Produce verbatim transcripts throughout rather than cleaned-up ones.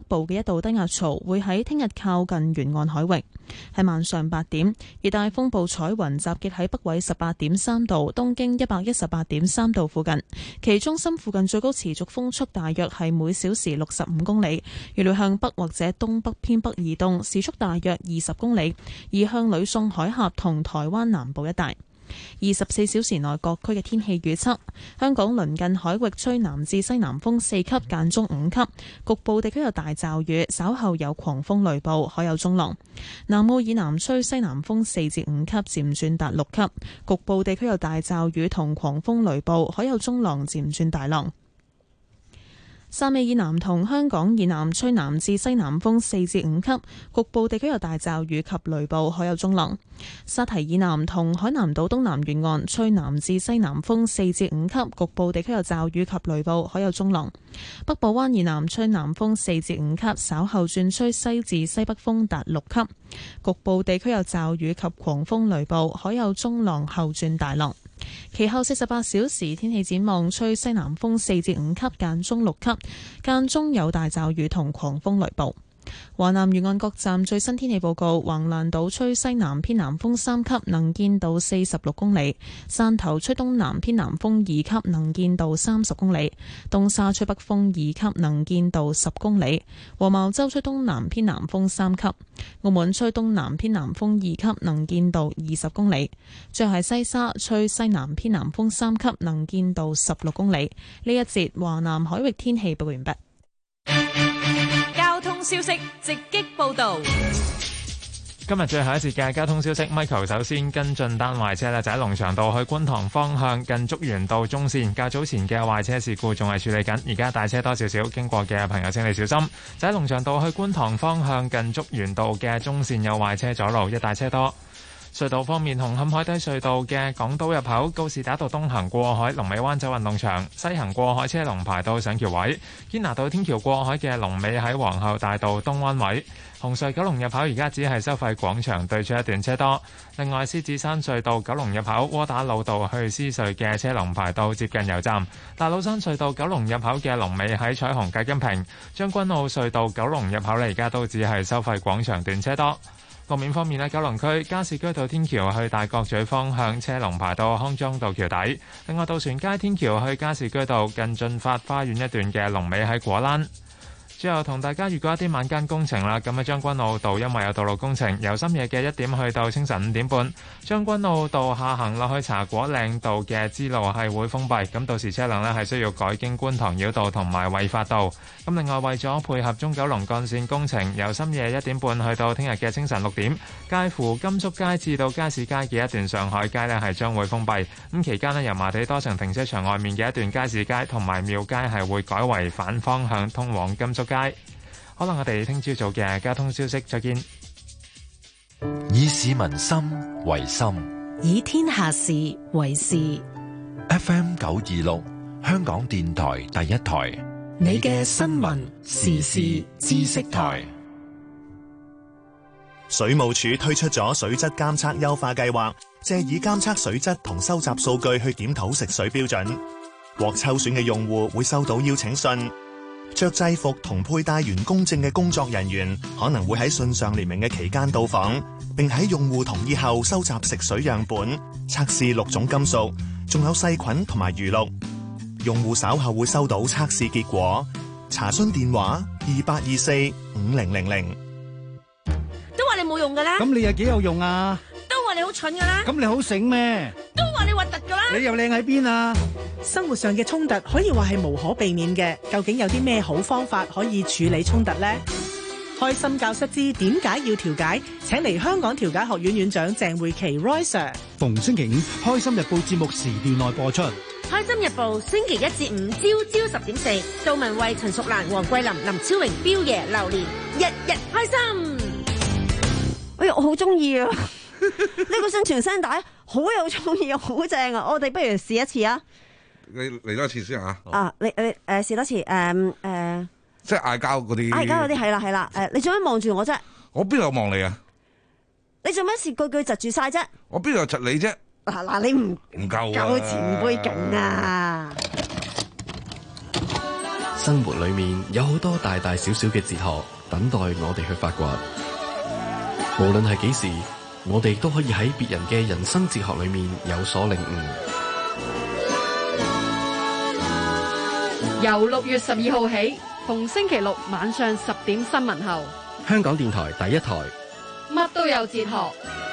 部嘅一道低壓槽會喺聽日靠近沿岸海域。喺晚上八點，熱帶風暴彩雲集結喺北緯十八點三度、東經一百一十八點三度附近，其中心附近最高持續風速大約係每小時六十五公里，預料向北或者東北偏北移動，時速大約二十公里，移向呂宋海峽同台灣南部一帶。二十四小時內各區嘅天氣預測：香港鄰近海域吹南至西南風四級，間中五級，局部地區有大驟雨，稍後有狂風雷暴，海有中浪。南澳以南吹西南風四至五級，漸轉達六級，局部地區有大驟雨同狂風雷暴，海有中浪，漸轉大浪。汕尾以南同香港以南吹南至西南風四至五級，局部地區有大驟雨及雷暴，海有中浪。沙堤以南同海南島東南沿岸吹南至西南風四至五級，局部地區有驟雨及雷暴，海有中浪。北部灣以南吹南風四至五級，稍後轉吹西至西北風達六級，局部地區有驟雨及狂風雷暴，海有中浪後轉大浪。其後四十八小時天氣展望，吹西南風四至五級，間中六級，間中有大驟雨同狂風雷暴。華南沿岸各站最新天氣報告：橫瀾島吹西南偏南風三級，能見度四十六公里；汕頭吹東南偏南風二級，能見度三十公里；東沙吹北風二級，能見度十公里；黃茅洲吹東南偏南風三級；澳門吹東南偏南風二級，能見度二十公里；最後係西沙吹西南偏南風三級，能見度十六公里。呢一節華南海域天氣報完畢。 交通消息直擊報道。 今日最後一節嘅交通消息 ，Michael 首先跟進單壞車咧，就喺龍翔道去觀塘方向近竹園道中線，較早前嘅壞車事故仲係處理緊，而家大車多少少，經過嘅朋友請你小心。就喺龍翔道去觀塘方向近竹園道嘅中線有壞車阻路，一大車多。隧道方面，紅磡海底隧道嘅港島入口告士打道東行過海，龍尾灣仔運動場；西行過海車龍排到上橋位。堅拿道天橋過海嘅龍尾喺皇后大道東灣位。紅隧九龍入口而家只係收費廣場對出一段車多。另外，獅子山隧道九龍入口窩打老道去獅隧嘅車龍排到接近油站。大老山隧道九龍入口嘅龍尾喺彩虹隔音屏。將軍澳隧道九龍入口咧，而家都只係收費廣場段車多。路面方面咧，九龍區加士居道天橋去大角咀方向車龍排到康莊道橋底。另外，渡船街天橋去加士居道近駿發花園一段嘅龍尾喺果欄。最後同大家預告一啲晚間工程啦，咁喺將軍澳道因為有道路工程，由深夜嘅一點去到清晨五點半，將軍澳道下行落去茶果嶺道嘅支路係會封閉，咁到時車輛呢係需要改經觀塘繞道同埋衛發道。咁另外為咗配合中九龍幹線工程，由深夜一點半去到聽日嘅清晨六點，介乎甘肅街至到街市街嘅一段上海街呢係將會封閉。咁期間呢，油麻地多層停車場外面嘅一段街市街同埋廟街係會改為反方向通往甘肅街。可能我哋聽朝早嘅交通消息再見。 以市民心為心， 以天下事為事。 F M 九二六，香港電台第一台， 你嘅新聞時事知識台。 水務署推出咗水質監測優化計劃，借以監測水質同收集數據去檢討食水標準。獲抽選嘅用戶會收到邀請信。着制服同佩戴員工證嘅工作人員可能會喺信上列明嘅期間到訪，並喺用戶同意後收集食水樣本，測試六種金屬，仲有細菌同埋餘氯。用戶稍後會收到測試結果。查詢電話二八二四五零零零。 都話你冇用噶啦， 咁你又幾有用啊？ 都話你好蠢噶啦， 咁你好醒咩？ 都話你核突噶啦， 你又靚喺邊啊？ 生活上嘅衝突可以話係無可避免嘅，究竟有啲咩好方法可以處理衝突呢？開心教室之點解要調解，請嚟香港調解學院院長鄭慧琪 Roy Sir。 逢星期五開心日報節目時段內播出。 開心日報星期一至五朝朝十點四，杜文慧、陳淑蘭、黃桂林、林超榮、彪爺、榴蓮，日日開心。 哎呀，我好中意啊！呢個宣傳聲帶好有創意，好正啊！我哋不如試一次啊！ 你嚟多一次先啊！ 啊，你你誒試多次誒誒，呃呃、 即係嗌交嗰啲， 嗌交嗰啲係啦係啦誒，你做咩望住我啫？ 我邊度有望你啊？ 你做咩事句句窒住晒啫？ 我邊度有窒你啫？ 嗱嗱，你唔唔夠夠前輩勁啊！ 生活裏面有好多大大小小嘅哲學等待我哋去發掘。無論係幾時，我哋都可以喺別人嘅人生哲學裏面有所領悟。 由六月十二號起，逢星期六晚上十點新聞後， 香港電台第一台， 乜都有哲學。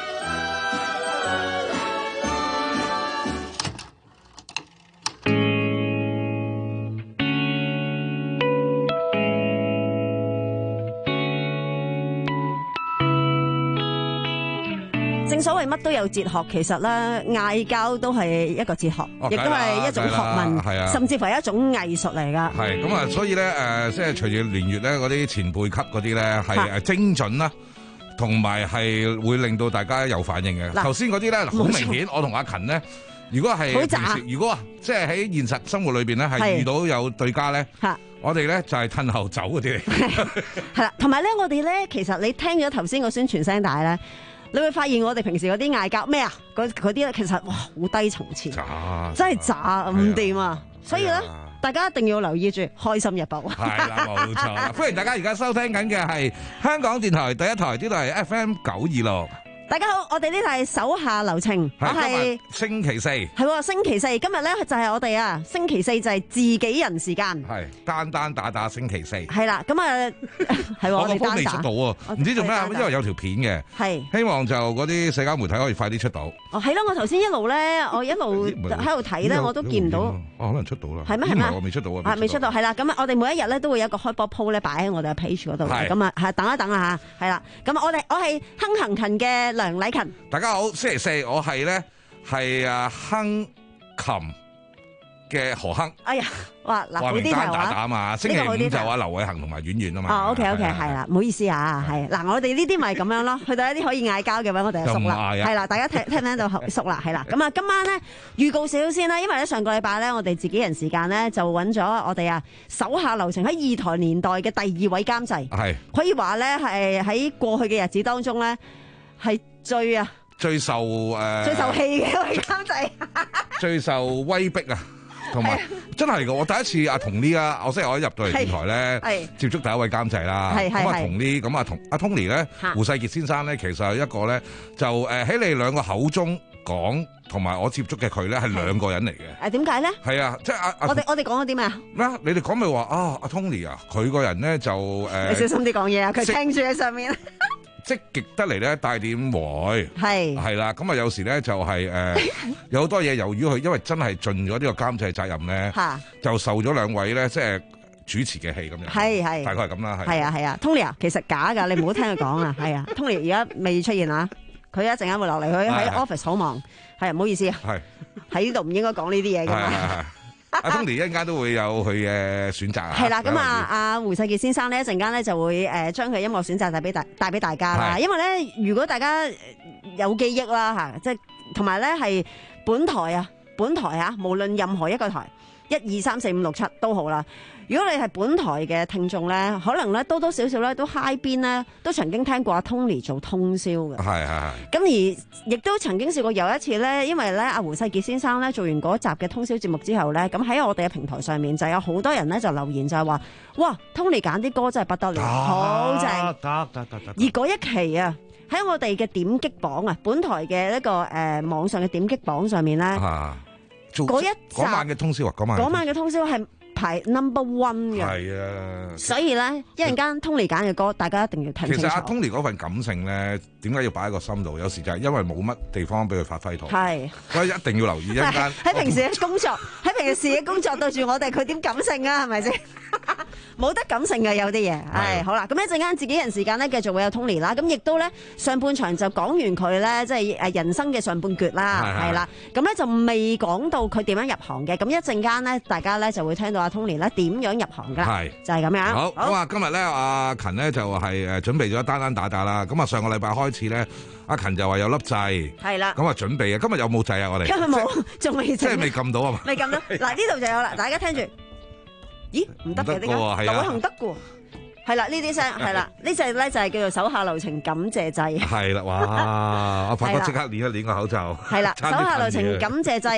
正所謂乜都有哲學，其實咧嗌交都係一個哲學，亦都係一種學問， 係啊， 甚至乎係一種藝術嚟㗎。 係咁啊，所以咧誒、呃，即係隨住年月咧，嗰啲前輩級嗰啲咧係誒精準啦，同埋係會令到大家有反應嘅。頭先嗰啲咧好明顯，我同阿勤咧，如果係平時，如果啊，即係喺現實生活裏邊咧，係遇到有對家咧，我哋咧就係褪後走嗰啲嚟。 係啦，同埋咧，我哋咧其實你聽咗頭先個宣傳聲帶咧。你會發現我哋平時嗰啲嗌交咩啊？嗰嗰啲咧其實哇好低層次，真係渣唔掂啊！所以咧，大家一定要留意住《開心日報》。 係啦，冇錯啦！歡迎大家而家收聽緊嘅係香港電台第一台，呢度係 F M 九二六。 大家好，我哋呢度係手下留情，我係星期四， 係星期四，今日咧就係我哋啊星期四就係自己人時間， 係單單打打星期四， 係啦，咁啊係我哋單打未出到啊，唔知做咩，因為有條片嘅，係希望就嗰啲社交媒體可以快啲出到。 哦，係咯，我頭先一路咧，我一路喺度睇咧，我都見到， 哦，可能出到啦， 係咩係咩？ 我未出到啊， 未出到，係啦，咁啊，我哋每一日咧都會有一個開波 po 咧擺喺我哋嘅 page 嗰度，咁啊係等一等啊吓，係啦，咁我哋我係亨行勤嘅梁禮勤。 大家好，星期四我係咧係啊亨琴嘅何亨。哎呀，哇嗱，好啲打打啊嘛。星期五就話劉偉恒同埋婉婉啊嘛。 哦 ，OK OK，係啦，唔好意思啊，係嗱，我哋呢啲咪咁樣咯。去到一啲可以嗌交嘅話，我哋就熟啦。係啦，大家聽聽唔聽到熟啦？係啦，咁啊，今晚咧預告少少先啦，因為咧上個禮拜咧，我哋自己人時間咧就揾咗我哋啊手下留情喺二台年代嘅第二位監製，係可以話咧係喺過去嘅日子當中咧係最啊。 最受誒、呃、 最受氣嘅一位監製， 最受威逼啊，同埋真係嘅，我第一次阿同呢啊，我即係我一入到嚟電台咧，接觸第一位監製啦。咁啊同呢，咁啊同阿 Tony 咧，胡世傑先生咧，其實係一個咧，就誒喺你哋兩個口中講，同埋我接觸嘅佢咧係兩個人嚟嘅。誒點解咧？係啊，即係阿我哋我哋講咗啲咩啊？ 咩？你哋講咪話啊？阿 Tony 啊，佢個人咧就誒，呃、 你小心啲講嘢啊！佢聽住喺上面。 積極得嚟咧，帶點壞係係啦，咁啊有時咧就係、是、誒、呃、有好多嘢由於佢，因為真係盡咗呢個監製責任咧，就受咗兩位咧即係主持嘅氣咁樣，係係大概係咁啦，係啊係啊 ，Tony 啊，其實假㗎，你唔好聽佢講啊，係啊 ，Tony 而家未出現啊，佢一陣間會落嚟，佢喺 office 好忙，係唔好意思啊，係喺呢度唔應該講呢啲嘢㗎嘛。 阿 Tony 一陣間都會有佢嘅選擇啊！ 係啦，咁啊，阿胡世傑先生呢，一陣間咧就會誒將佢音樂選擇帶俾大帶俾大家啦。因為咧，如果大家有記憶啦嚇，即係同埋咧係本台啊，本台啊，無論任何一個台，一二三四五六七都好啦。如果你係本台嘅聽眾咧，可能咧多多少少咧都嗨邊咧，都曾經聽過阿 Tony 做通宵嘅。係係係。咁而亦都曾經試過有一次咧，因為咧阿胡世傑先生咧做完嗰集嘅通宵節目之後咧，咁喺我哋嘅平台上面就有好多人咧就留言就係話：哇 ，Tony 揀啲歌真係不得了，好正。得得得得。而嗰一期啊，喺我哋嘅點擊榜啊，本台嘅一個誒、呃、網上嘅點擊榜上面咧，嗰一集嗰晚嘅通宵啊，嗰晚嗰晚嘅通宵係排 number one 嘅，係啊，所以咧一陣間 Tony 揀嘅歌，大家一定要聽清楚。 其實阿 Tony 嗰份感性咧，點解要擺喺個心度？有時就係因為冇乜地方俾佢發揮到，係，所以一定要留意一陣間。 喺平時嘅工作，喺平時嘅工作對住我哋，佢點感性啊？係咪先？冇得感性嘅有啲嘢，係好啦。咁一陣間自己人時間咧，繼續會有 Tony 啦。咁亦都咧上半場就講完佢咧，即係誒人生嘅上半橛啦，係啦。咁咧就未講到佢點樣入行嘅。咁一陣間咧，大家咧就會聽到阿 Tony 咧點樣入行噶，係就係咁樣。 好咁啊！今日咧阿勤咧就係誒準備咗單單打打啦。咁啊上個禮拜開始咧，阿勤就話有粒掣，係啦。咁啊準備啊，今日有冇掣啊？我哋今日冇，仲未即係未撳到啊嘛？ 未撳到。嗱呢度就有啦，大家聽住。咦，唔得嘅，點解？劉偉恒得嘅，係啦，呢啲聲係啦，呢隻咧就係叫做手下留情感謝祭。係啦，哇！我發覺即刻捏一捏個口罩。係啦，手下留情感謝祭，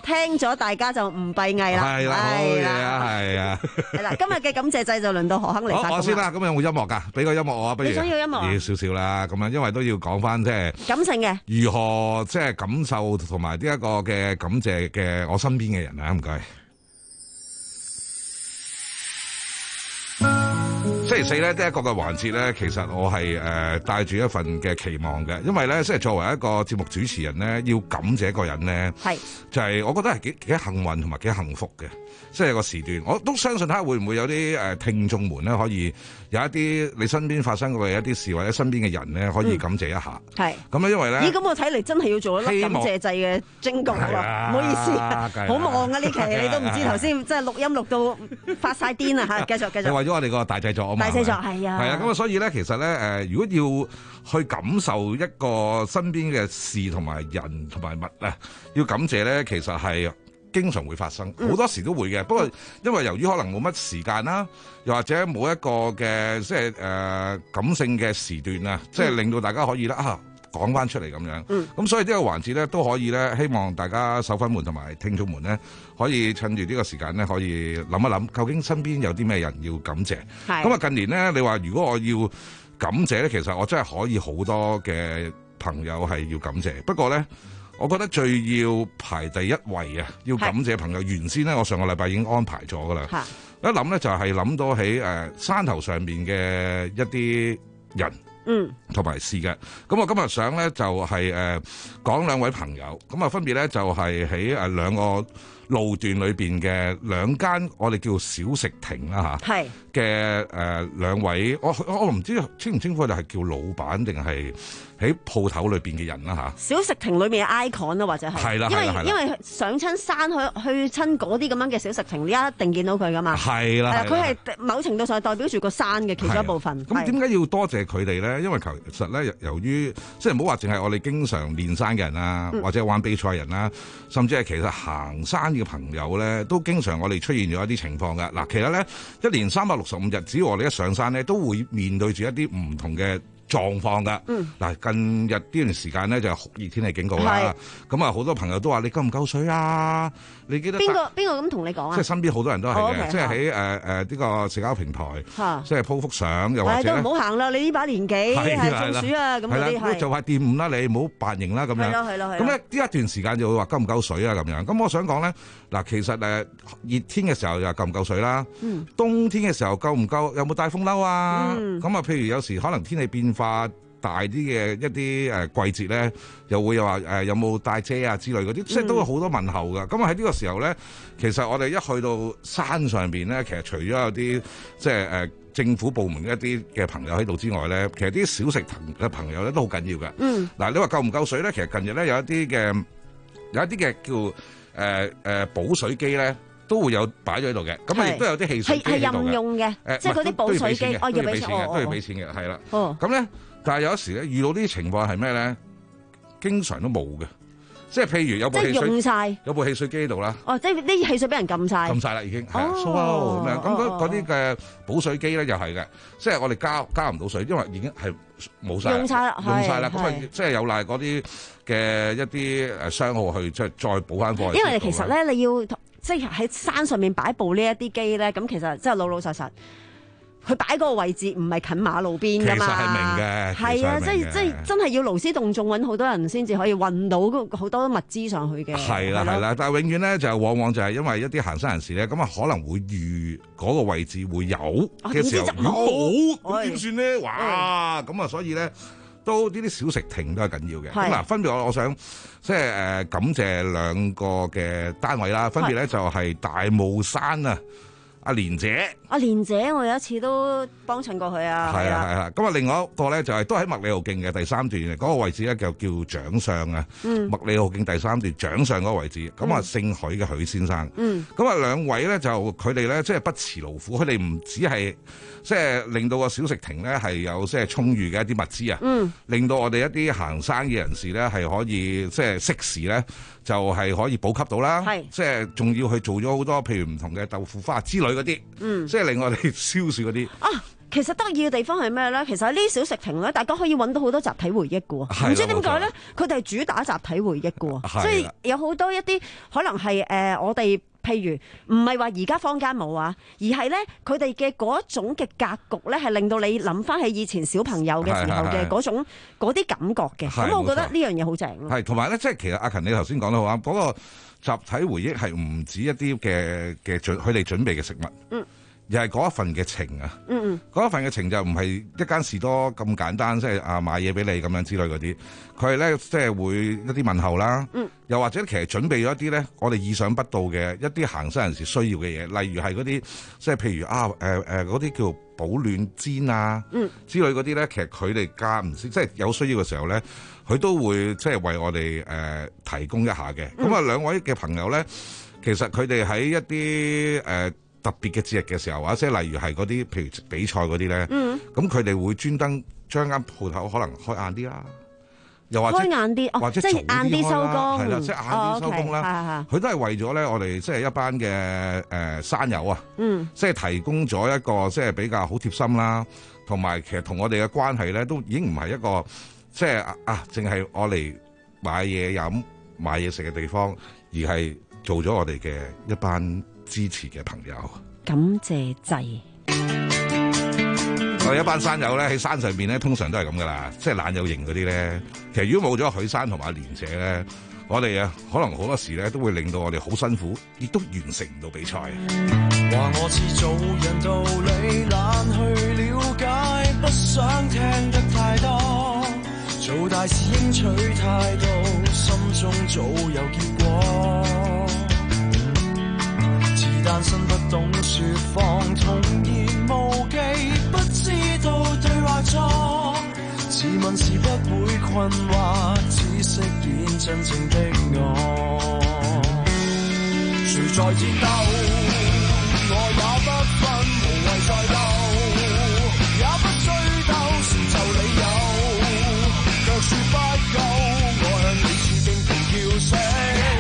聽咗大家就唔閉翳啦。 係啦，好嘢啊，係啊。 係啦，今日嘅感謝祭就輪到何亨嚟發。 好，我先啦。咁有冇音樂噶？俾個音樂我啊，不如。 你想要音樂啊？ 要少少啦，咁樣因為都要講翻即係感性嘅， 如何即係感受同埋呢一個嘅感謝嘅我身邊嘅人啊，唔該。星期四咧，第一個嘅環節咧，其實我係誒帶住一份嘅期望嘅，因為咧，即係作為一個節目主持人咧，要感謝一個人咧，係就係我覺得係幾幾幸運同埋幾幸福嘅，即係個時段，我都相信睇下會唔會有啲誒聽眾們咧，可以有一啲你身邊發生過嘅一啲事，或者身邊嘅人咧，可以感謝一下。係咁咧，因為咧， 咦？咁我睇嚟真係要做一粒感謝祭嘅徵稿喎，唔好意思，好忙啊呢期，你都唔知頭先即係錄音錄到發晒癲啊嚇！繼續繼續。係為咗我哋個大製作。大製作係啊，係啊，咁啊，所以咧，其實咧，誒，如果要去感受一個身邊嘅事同埋人同埋物咧，要感謝咧，其實係經常會發生，好、嗯、多時都會嘅。不過因為由於可能冇乜時間啦，又或者冇一個嘅即係誒感性嘅時段啊，即係令到大家可以咧啊講翻出嚟咁樣。咁、嗯、所以呢個環節咧都可以咧，希望大家手粉們同埋聽眾們咧，可以趁住呢個時間咧，可以諗一諗，究竟身邊有啲咩人要感謝。咁啊，近年咧，你話如果我要感謝咧，其實我真係可以好多嘅朋友係要感謝。不過咧，我覺得最要排第一位啊，要感謝朋友。原先咧，我上個禮拜已經安排咗噶啦。一諗咧就係諗到喺誒山頭上面嘅一啲人。嗯，同埋事嘅，咁我今日想咧就係誒講兩位朋友，咁啊分別咧就係喺誒兩個路段裏邊嘅兩間我哋叫小食亭啦嚇，係嘅誒兩位，我我我唔知稱唔稱呼佢哋係叫老闆定係喺鋪頭裏邊嘅人啦嚇。小食亭裏面嘅 icon 啊，或者係，係啦，因為因為上親山去去親嗰啲咁樣嘅小食亭，你一定見到佢噶嘛。係啦，佢係某程度上代表住個山嘅其中一部分。咁點解要多謝佢哋咧？因為其實咧，由於即係唔好話淨係我哋經常練山嘅人啦，嗯、或者玩比賽人啦，甚至係其實行山嘅朋友咧，都經常我哋出現咗一啲情況㗎。嗱，其實咧一年三百六十五日，只要我哋一上山咧，都會面對住一啲唔同嘅狀況㗎。嗱、嗯，近日呢段時間咧就係酷熱天氣警告啦。咁啊，好多朋友都話你夠唔夠水啊？你記得邊個邊個咁同你講啊？即係身邊好多人都係嘅， oh, okay, 即係喺誒誒呢個社交平台，啊、即係 po 幅相，又或者都唔好行啦！你呢把年紀係中暑啊，咁嗰啲係做下掂誤啦，你唔好扮型啦咁樣。係咯係咯係。咁咧呢一段時間就會話夠唔夠水啊咁樣。咁我想講咧，嗱其實誒熱天嘅時候又夠唔夠水啦，嗯、冬天嘅時候夠唔夠？有冇帶風褸啊？咁啊、嗯，譬如有時可能天氣變化大啲嘅一啲誒季節咧，又會又話誒有冇帶遮啊之類嗰啲，即係都有好多問候噶。咁啊喺呢個時候咧，其實我哋一去到山上邊咧，其實除咗有啲即係誒政府部門一啲嘅朋友喺度之外咧，其實啲小食亭嘅朋友咧都好緊要嘅。嗯，嗱你話夠唔夠水咧？其實近日咧有一啲嘅有一啲嘅叫誒誒補水機咧，都會有擺咗喺度嘅。咁啊亦都有啲汽水機喺度嘅。係係任用嘅，誒即係嗰啲補水機，哦要俾錢嘅，都要俾錢嘅，係啦。哦，咁咧。但係有時咧遇到呢啲情況係咩咧？經常都冇嘅，即係譬如有部汽水即係用晒，有部汽水機喺度啦。哦，即係啲汽水俾人撳晒，撳晒啦已經。係啊，咁樣咁嗰嗰啲嘅補水機咧又係嘅，即係我哋加加唔到水，因為已經係冇晒，用晒啦，用晒啦。咁啊，即係有賴嗰啲嘅一啲誒商號去即係再補翻貨。因為其實咧你要即係喺山上面擺部呢一啲機咧，咁其實即係老老實實。佢擺嗰個位置唔係近馬路邊㗎嘛，其實係明嘅，係啊，即係即係真係要勞師動眾揾好多人先至可以運到好多物資上去嘅。係啦係啦，但係永遠咧就係往往就係因為一啲行山人士咧，咁啊可能會預嗰個位置會有嘅時候，如果冇咁點算咧？哇！咁啊，所以咧都呢啲小食亭都係緊要嘅。咁嗱，分別我我想即係誒感謝兩個嘅單位啦，分別咧就係大霧山啊。阿蓮姐，阿蓮姐，我有一次都幫襯過佢啊。係啊係啊，咁啊，另外一個咧就係都喺麥理浩徑嘅第三段嗰個位置咧，就叫掌上啊。嗯，麥理浩徑第三段掌上嗰個位置，咁啊姓許嘅許先生。嗯，咁啊兩位咧就佢哋咧即係不辭勞苦，佢哋唔只係即係令到個小食亭咧係有即係充裕嘅一啲物資啊。嗯，令到我哋一啲行山嘅人士咧係可以即係適時咧就係可以補給到啦。係，即係仲要去做咗好多譬如唔同嘅豆腐花之類嗰啲，嗯，即係令我哋消暑嗰啲。啊， 其實得意嘅地方係咩咧？其實喺呢啲小食亭咧，大家可以揾到好多集體回憶嘅喎。唔知點解咧，佢哋係主打集體回憶嘅喎，所以有好多一啲可能係誒、呃、我哋。譬如唔係話而家坊間冇啊，而係咧佢哋嘅嗰種嘅格局咧，係令到你諗翻起以前小朋友嘅時候嘅嗰種嗰啲感覺嘅。咁我覺得呢樣嘢好正咯。 係同埋咧，即係其實阿勤你頭先講得好啱，嗰、嗰個集體回憶係唔止一啲嘅嘅準佢哋準備嘅食物。嗯。又係嗰一份嘅情啊！嗯嗯，嗰一份嘅情就唔係一間士多咁簡單，即係啊買嘢俾你咁樣之類嗰啲。佢係咧即係會一啲問候啦，嗯，又或者其實準備咗一啲咧，我哋意想不到嘅一啲行山人士需要嘅嘢，例如係嗰啲即係譬如啊誒誒嗰啲叫保暖氈啊，嗯之類嗰啲咧，其實佢哋間唔時即係有需要嘅時候咧，佢都會即係為我哋誒、呃、提供一下嘅。咁啊、嗯、兩位嘅朋友咧，其實佢哋喺一啲誒。呃特別嘅節日嘅時候，或者例如係嗰啲譬如比賽嗰啲咧，咁佢哋會專登將間鋪頭可能開晏啲啦，又或者開晏啲，或者即係晏啲收工， 係啦，即係晏啲收工啦。佢都係為咗咧，我哋即係一班嘅誒山友啊，嗯，即係提供咗一個即係比較好貼心啦，同埋其實同我哋嘅關係咧，都已經唔係一個即係啊，淨係我嚟買嘢飲、買嘢食嘅地方，而係做咗我哋嘅一班支持嘅朋友， 感謝祭。 我哋一班山友咧喺山上邊咧，通常都係咁噶啦，即係懶有型嗰啲咧。其實如果冇咗許山同埋阿蓮姐咧，我哋啊可能好多時咧都會令到我哋好辛苦，亦都完成唔到比賽。 話我似做人道理，懶去了解，不想聽得太多。做大事應取態度，心中早有結果。單身不懂說謊，童言無忌，不知道對或錯。自問是不會困惑，只識演真正的我。誰在戰鬥，我也不分，無謂再鬥，也不需鬥，成就理由。若說不夠，我向你似敬亭叫聲。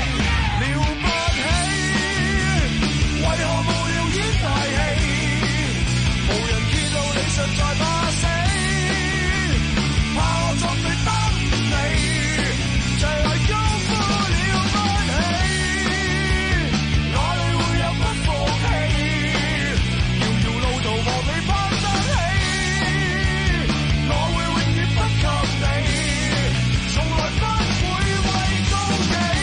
實在怕死，怕我作對得你，就係高呼了不起，哪裏會有不服氣？遙遙路途和你攀得起，我會永遠不及你，從來不會為高己。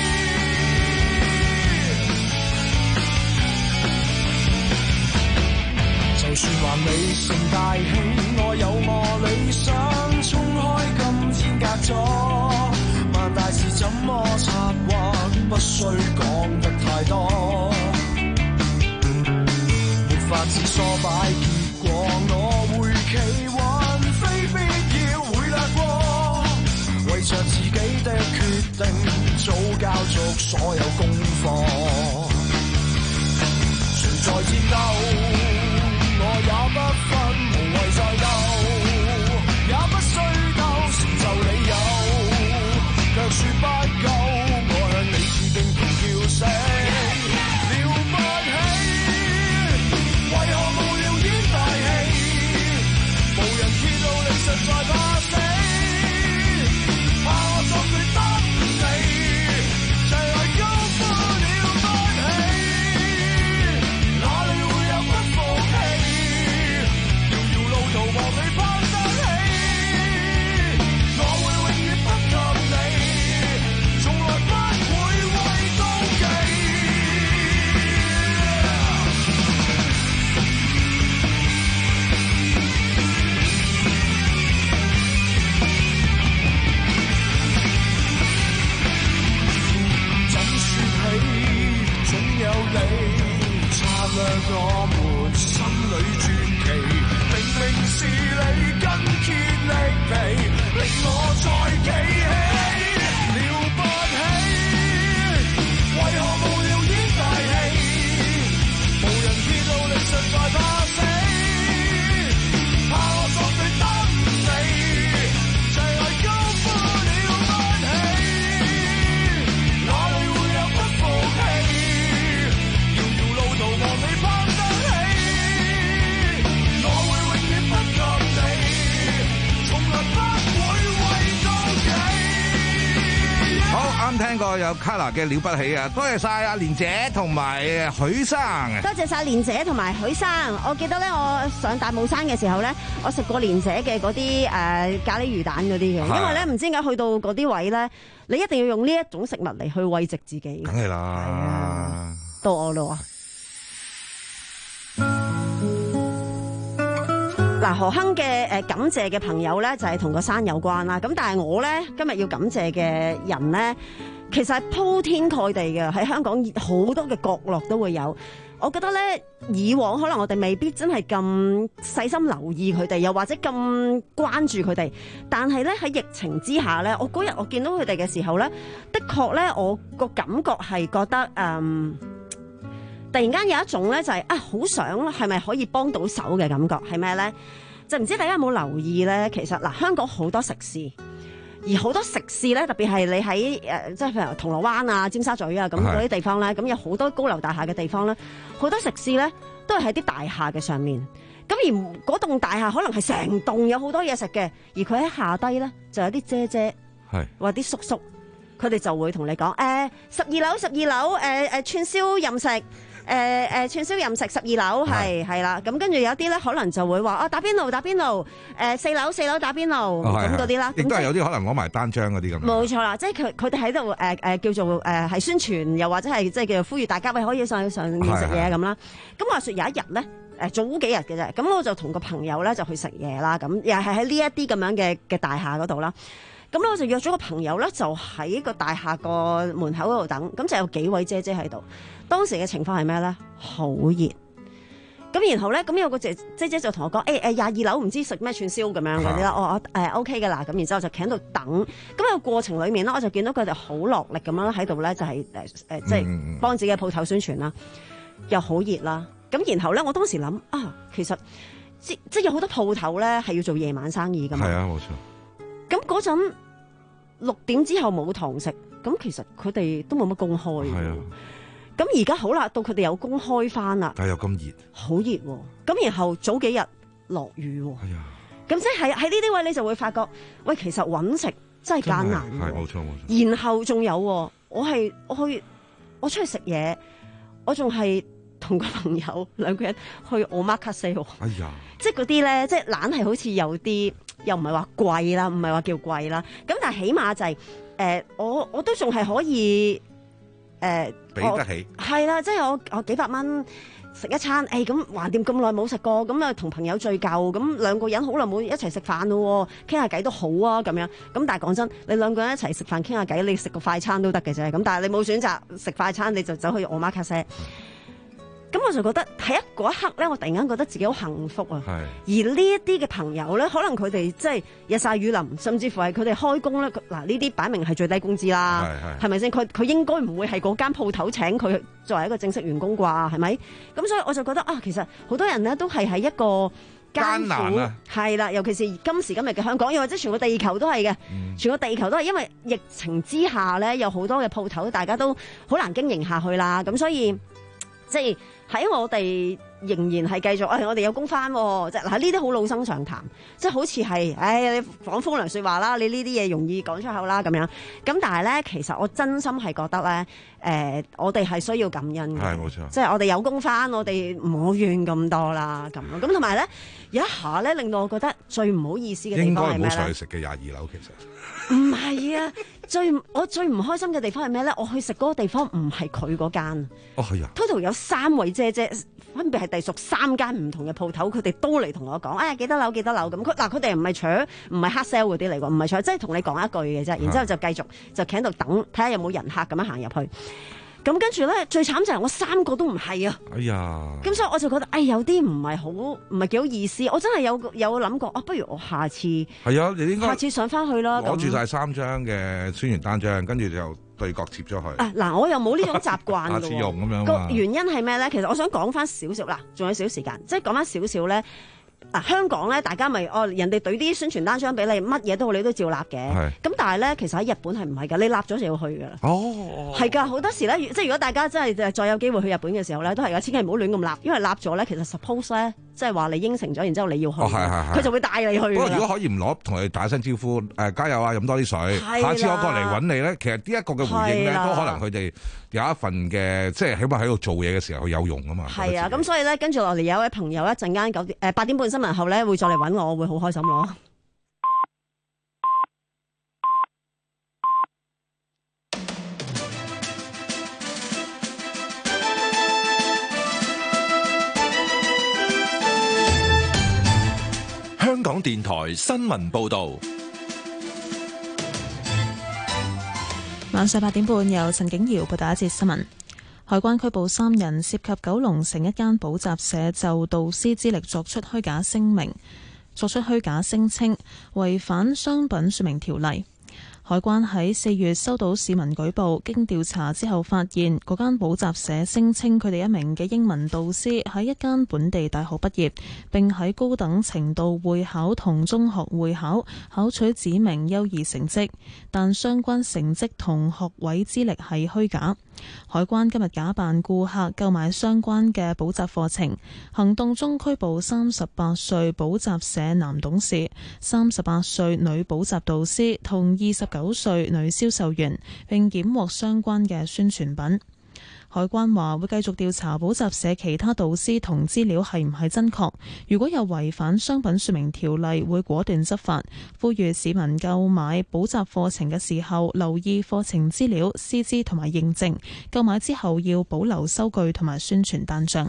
就算還未成大器，我有我理想，衝開今天隔阻。萬大事怎麼策劃，不需講得太多。沒法子梳擺結果，我會企穩，非必要會掠過。為着自己的決定，早交足所有功課。誰在戰鬥？我也不分，無謂再鬥，也不需鬥，成就理由。若說不夠，我向你似敬亭叫聲了不起，為何無聊演大戲？無人揭露你實在怕死，怕我作對得你，就來高呼了不起，哪裏會有不服氣？路和你攀得起，我會永遠不及你，從來不會為妒忌。 聽過有 Kolor 嘅了不起啊！多謝晒阿蓮姐同埋許生。 多謝晒蓮姐同埋許生。我記得咧，我上大帽山嘅時候咧，我食過蓮姐嘅嗰啲誒咖喱魚蛋嗰啲嘅，因為咧唔知點解去到嗰啲位咧，你一定要用呢一種食物嚟去慰藉自己。 梗係啦， 到我咯。嗱，何亨嘅誒感謝嘅朋友咧，就係同個山有關啦。咁但係我咧今日要感謝嘅人咧，其實係鋪天蓋地嘅，喺香港好多嘅角落都會有。我覺得咧，以往可能我哋未必真係咁細心留意佢哋，又或者咁關注佢哋。但係咧喺疫情之下咧，我嗰日我見到佢哋嘅時候咧，的確咧我個感覺係覺得誒。嗯突然間有一種咧就係、是、啊，好想係咪可以幫到手嘅感覺係咩咧？就唔知大家有冇留意咧？其實嗱，香港好多食肆，而好多食肆咧，特別係你喺誒、呃，即係譬如銅鑼灣啊、尖沙咀啊咁嗰啲地方咧，咁有好多高樓大廈嘅地方咧，好多食肆咧都係喺啲大廈嘅上面。咁而嗰棟大廈可能係成棟有好多嘢食嘅，而佢喺下低咧就有啲姐姐，係或啲叔叔，佢哋就會同你講誒，十二樓十二樓誒誒串燒任食。誒、呃、誒、呃、串燒任食十二樓係係啦，咁跟住有啲咧可能就會話啊打邊爐打邊爐，誒四樓四樓打邊爐咁嗰啲啦， 亦都係有啲可能攞埋單張嗰啲咁。冇錯啦，即係佢佢哋喺度誒誒叫做誒係、呃、宣傳，又或者係即係叫做呼籲大家喂可以上去上面食嘢咁啦。咁話說有一日咧誒早幾日嘅啫，咁我就同個朋友咧就去食嘢啦，咁又係喺呢一啲咁樣嘅嘅大廈嗰度啦。咁咧我就約咗個朋友咧，就喺個大廈個門口嗰度等，咁就有幾位姐姐喺度。當時嘅情況係咩咧？好熱。咁然後咧，咁有個姐姐姐就同我講：誒誒廿二樓唔知食咩串燒咁樣嗰啲啦。我我誒 O K 嘅啦。咁然之後就企喺度等。咁喺個過程裏面咧，我就見到佢哋好落力咁樣喺度咧，就係誒誒即係幫自己嘅鋪頭宣傳啦，又好熱啦。咁然後咧，我當時諗啊，其實即即有好多鋪頭咧係要做夜晚生意㗎嘛。係啊，冇錯。咁嗰陣六點之後冇堂食，咁其實佢哋都冇乜公開。係啊。咁而家好啦，到佢哋有公開翻啦， 但係又咁熱，好熱喎。咁然後早幾日落雨喎，係啊。咁即係喺呢啲位你就會發覺，喂，其實揾食真係艱難。係冇錯冇錯。然後仲有，我係我去我出去食嘢，我仲係同個朋友兩個人去 Omakase。哎呀！即係嗰啲咧，即係懶係好似有啲，又唔係話貴啦，唔係話叫貴啦。咁但係起碼就係、是、誒、呃，我我都仲係可以。誒，俾得起係啦，即係我我幾百蚊食一餐，誒咁橫掂咁耐冇食過，咁啊同朋友聚舊，咁兩個人好耐冇一齊食飯咯，傾下偈都好啊，咁樣。咁但係講真，你兩個人一齊食飯傾下偈，你食個快餐都得嘅啫。咁但係你冇選擇食快餐，你就走去 Omakase。咁我就覺得喺一嗰一刻咧，我突然間覺得自己好幸福啊！而呢一啲嘅朋友咧，可能佢哋即係日曬雨淋，甚至乎係佢哋開工咧。嗱，呢啲擺明係最低工資啦，係咪先？佢佢應該唔會係嗰間鋪頭請佢作為一個正式員工啩？係咪？咁所以我就覺得啊，其實好多人咧都係喺一個艱苦，係啦、啊，尤其是今時今日嘅香港，又或者全個地球都係嘅、嗯，全個地球都係因為疫情之下咧，有好多嘅鋪頭，大家都好難經營下去啦。咁所以即係。喺我哋仍然係繼續，哎、我哋有工返，即係嗱呢啲好老生常談，即係好似係，唉、哎，你講風涼説話啦，你呢啲嘢容易講出口啦咁樣。咁但係咧，其實我真心係覺得咧，誒、呃，我哋係需要感恩嘅，係冇錯。即係我哋有工返，我哋唔好怨咁多啦，咁咁同埋咧，有一下咧令到我覺得最唔好意思嘅地方係咩咧？應該唔好上去食嘅廿二樓，其實唔係啊。最我最唔開心嘅地方係咩咧？我去食嗰個地方唔係佢嗰間。哦，係啊。total 有三位姐姐，分別係隸屬三間唔同嘅鋪頭，佢哋都嚟同我講，哎呀幾多樓幾多樓咁。佢嗱佢哋唔係搶，唔係 hard sell 嗰啲嚟㗎，唔係搶，即係同你講一句嘅啫。然之後就繼續就企喺度等，睇下有冇人客咁樣行入去。咁跟住咧，最慘就係我三個都唔係啊！哎呀！咁所以我就覺得，哎，有啲唔係好，唔係幾好意思。我真係有有諗過，啊，不如我下次係啊，你應該下次上翻去啦。攞住晒三張嘅宣傳單張，跟住就對角貼咗去。啊嗱，我又冇呢種習慣。下次用咁樣。個原因係咩咧？其實我想講翻少少啦，仲有少少時間，即係講翻少少咧。嗱、啊，香港咧，大家咪哦，人哋懟啲宣傳單張俾你，乜嘢都好，你都照立嘅。咁但係咧，其實喺日本係唔係㗎？你立咗就要去㗎啦。哦，係㗎，好多時咧，即係如果大家真係再有機會去日本嘅時候咧，都係㗎，千祈唔好亂咁立，因為立咗咧，其實 suppose 咧即係話你應承咗，然之後你要去， 哦係係係佢就會帶你去。 不過如果可以唔攞，同佢打聲招呼，誒加油啊，飲多啲水，下次我過嚟揾你咧，其實呢一個嘅回應咧，都可能佢哋有一份嘅，即係起碼喺度做嘢嘅時候佢有用啊嘛。 係啊，咁所以咧，跟住落嚟有一位朋友一陣間九點誒八點半新聞後咧會再嚟揾我，我會好開心咯。 香港電台新聞報道， 晚上八點半由陳景瑤報道一節新聞。海關拘捕三人，涉及九龍城一間補習社就導師資歷作出虛假聲明、作出虛假聲稱，違反商品說明條例。海關喺四月收到市民舉報，經調查之後發現，嗰間補習社聲稱佢哋一名嘅英文導師喺一間本地大學畢業，並喺高等程度會考同中學會考考取指明優異成績，但相關成績同學位資歷係虛假。海關今日假扮顧客購買相關嘅補習課程，行動中拘捕三十八歲補習社男董事、三十八歲女補習導師同二十九歲女銷售員，並檢獲相關嘅宣傳品。海關話會繼續調查補習社其他導師同資料係唔係真確，如果有違反商品說明條例，會果斷執法。呼籲市民購買補習課程嘅時候，留意課程資料、師資同埋認證，購買之後要保留收據同埋宣傳單張。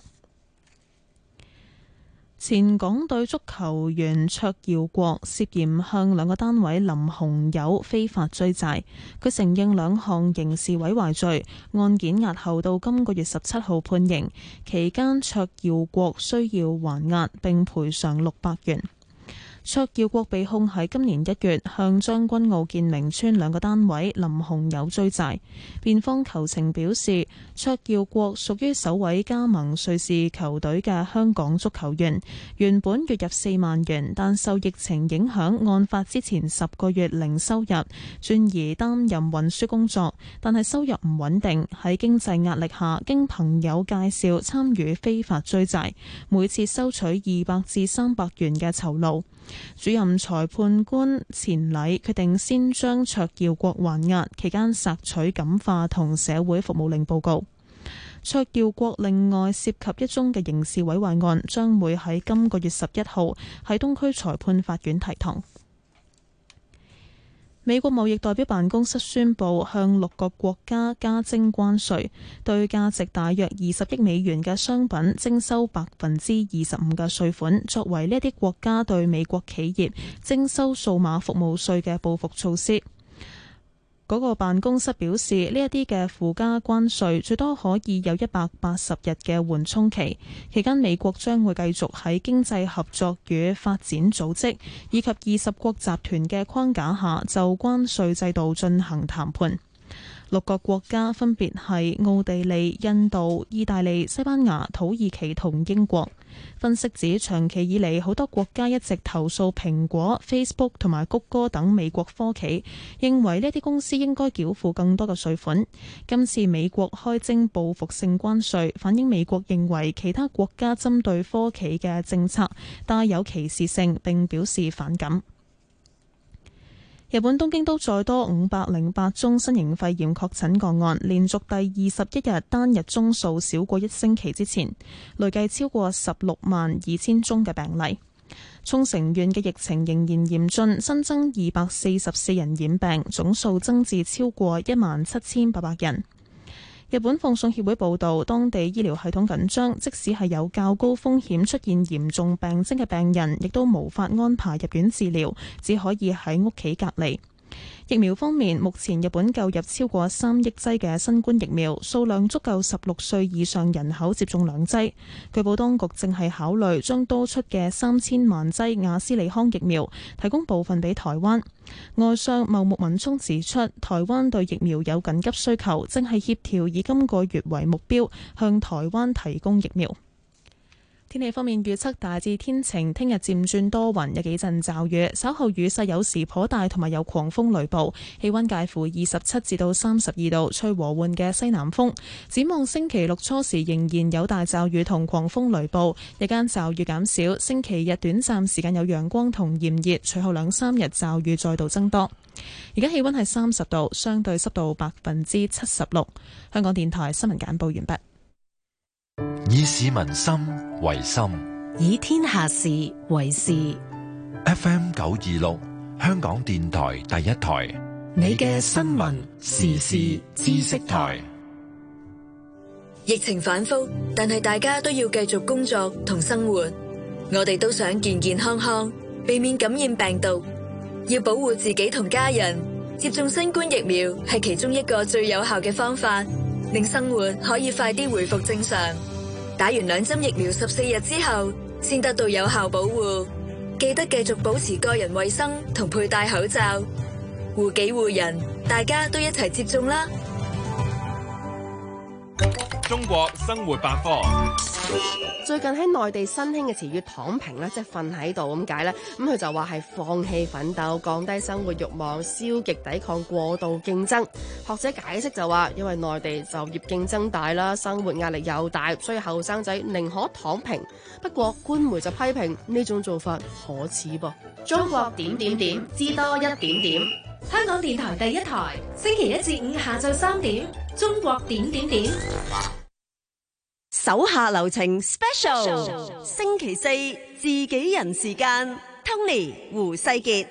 前港隊足球員卓耀國涉嫌向兩個單位林紅友非法追債，佢承認兩項刑事毀壞罪，案件押後到今個月十七號判刑，期間卓耀國需要還押並賠償六百元。卓耀國被控喺今年一月向將軍澳建明村兩個單位林紅友追債，辯方求情表示，卓耀國屬於首位加盟瑞士球隊嘅香港足球員，原本月入四萬元，但受疫情影響，案發之前十個月零收入，轉而擔任運輸工作，但係收入唔穩定，喺經濟壓力下，經朋友介紹參與非法追債，每次收取二百至三百元嘅酬勞。主任裁判官錢禮決定先將卓耀國還押，期間索取感化同社會服務令報告。卓耀國另外涉及一宗嘅刑事毀壞案，將會喺今個月十一號喺東區裁判法院提堂。美國貿易代表辦公室宣布向六個國家加徵關稅，對價值大約二十億美元嘅商品徵收百分之二十五嘅稅款，作為呢啲國家對美國企業徵收數碼服務稅嘅報復措施。嗰個辦公室表示，呢一啲嘅附加關稅最多可以有一百八十日嘅緩衝期，期間美國將會繼續喺經濟合作與發展組織以及二十國集團嘅框架下就關稅制度進行談判。六個國家分別係奧地利、印度、意大利、西班牙、土耳其同英國。分析指，長期以嚟好多國家一直投訴蘋果、Facebook 同埋谷歌等美國科企，認為呢啲公司應該繳付更多嘅稅款。今次美國開徵報復性關稅，反映美國認為其他國家針對科企嘅政策帶有歧視性，並表示反感。日本東京都再多五百零八宗新型肺炎確診個案，連續第二十一日單日宗數少過一星期之前，累計超過十六萬二千宗嘅病例。沖繩縣嘅疫情仍然嚴峻，新增二百四十四人染病，總數增至超過一萬七千八百人。日本放送協會報導，當地醫療系統緊張，即使係有較高風險出現嚴重病徵嘅病人，亦都無法安排入院治療，只可以喺屋企隔離。疫苗方面，目前日本購入超過三億劑嘅新冠疫苗，數量足夠十六歲以上人口接種兩劑。據報當局正係考慮將多出嘅三千萬劑亞斯利康疫苗提供部分俾台灣。外相茂木敏充指出，台灣對疫苗有緊急需求，正係協調以今個月為目標向台灣提供疫苗。 天氣方面預測大致天晴，聽日漸轉多雲，有幾陣驟雨，稍後雨勢有時頗大，同埋有狂風雷暴。氣溫介乎二十七至到三十二度，吹和緩嘅西南風。展望星期六初時仍然有大驟雨同狂風雷暴，日間驟雨減少。星期日短暫時間有陽光同炎熱，隨後兩三日驟雨再度增多。而家氣溫係三十度，相對濕度百分之七十六。香港電台新聞簡報完畢。 以市民心為心， 以天下事為事。 F M 九二六，香港電台第一台， 你嘅新聞時事知識台。 疫情反覆，但係大家都要繼續工作同生活。我哋都想健健康康，避免感染病毒。要保護自己同家人，接種新冠疫苗係其中一個最有效嘅方法，令生活可以快啲回復正常。打完兩針疫苗十四日之後，先得到有效保護。記得繼續保持個人衛生同佩戴口罩，護己護人，大家都一齊接種啦！ 中國生活百科。 最近喺內地新興嘅詞語躺平咧，即係瞓喺度咁解咧。咁佢就話係放棄奮鬥，降低生活慾望，消極抵抗過度競爭。學者解釋就話，因為內地就業競爭大啦，生活壓力又大，所以後生仔寧可躺平。不過官媒就批評呢種做法可恥噃。 中國點點點，知多一點點。香港電台第一台，星期一至五下晝三點，中國點點點。 手下留情 Special， 星期四自己人時間 ，Tony 胡世傑。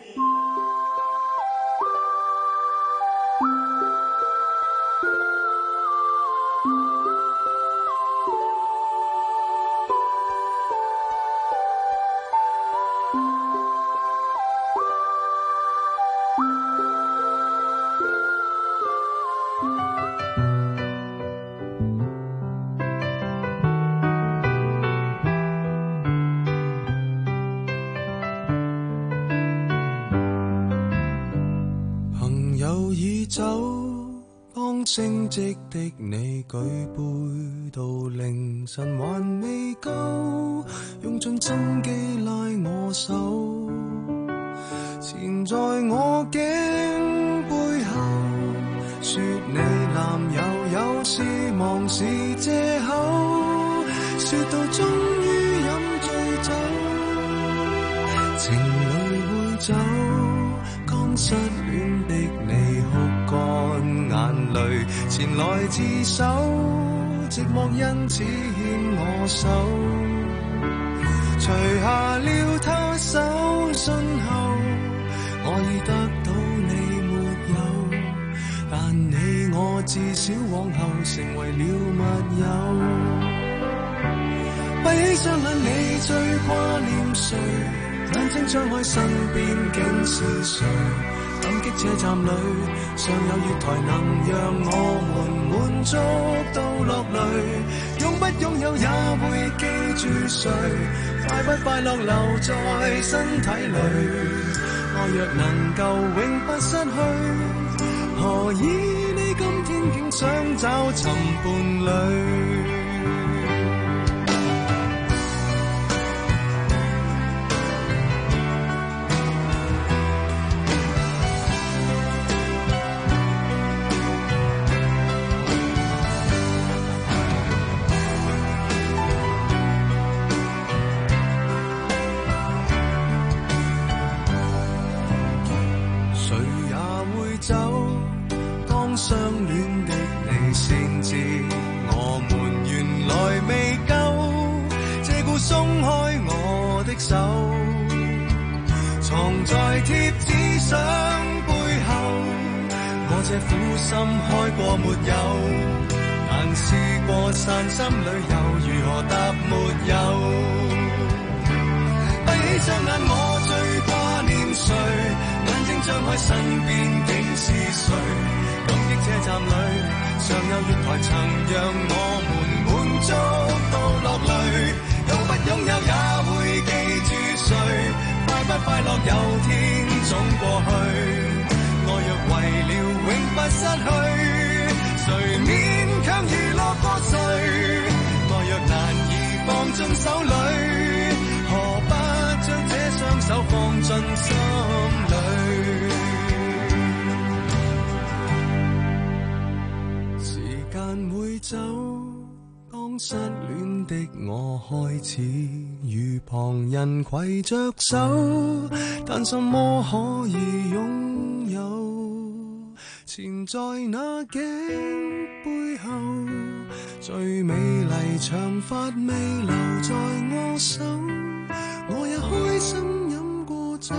升職的你舉杯到凌晨還未夠，用盡心機拉我手，纏在我頸背後，說你男友有事忙是藉口，說到終於飲醉酒，情侶會走，剛失戀的你哭乾眼淚，前來自首，寂寞因此牽我手，除下了他手信後，我已得到你沒有，但你我至少往後成為了密友，閉起雙眼你最掛念誰，眼睛張開身邊竟是誰，感激這站裏尚有月台能讓我們滿足到落淚，擁不擁有也會記住誰，快不快樂留在身體裏，愛若能夠永不失去，何以你今天竟想找尋伴侶。相戀的你先知，我們原來未夠，這故鬆開我的手，藏在貼紙相背後，我這苦心開過沒有，但試過散心旅遊，如何答沒有？閉起雙眼我最掛念誰，眼睛張開身邊竟是誰，感激這站裏尚有月台曾讓我們滿足到落淚，擁不擁有也會記住誰，快不快樂有天總過去，愛若為了永不失去，誰勉強娛樂過誰，愛若難以放放進手裏，何不將這雙手放進心裏？時間會走，當失戀的我開始與旁人攜着手，但什麼可以擁有？纏在那頸背後，最美麗長髮未留在我手，我也開心飲過酒。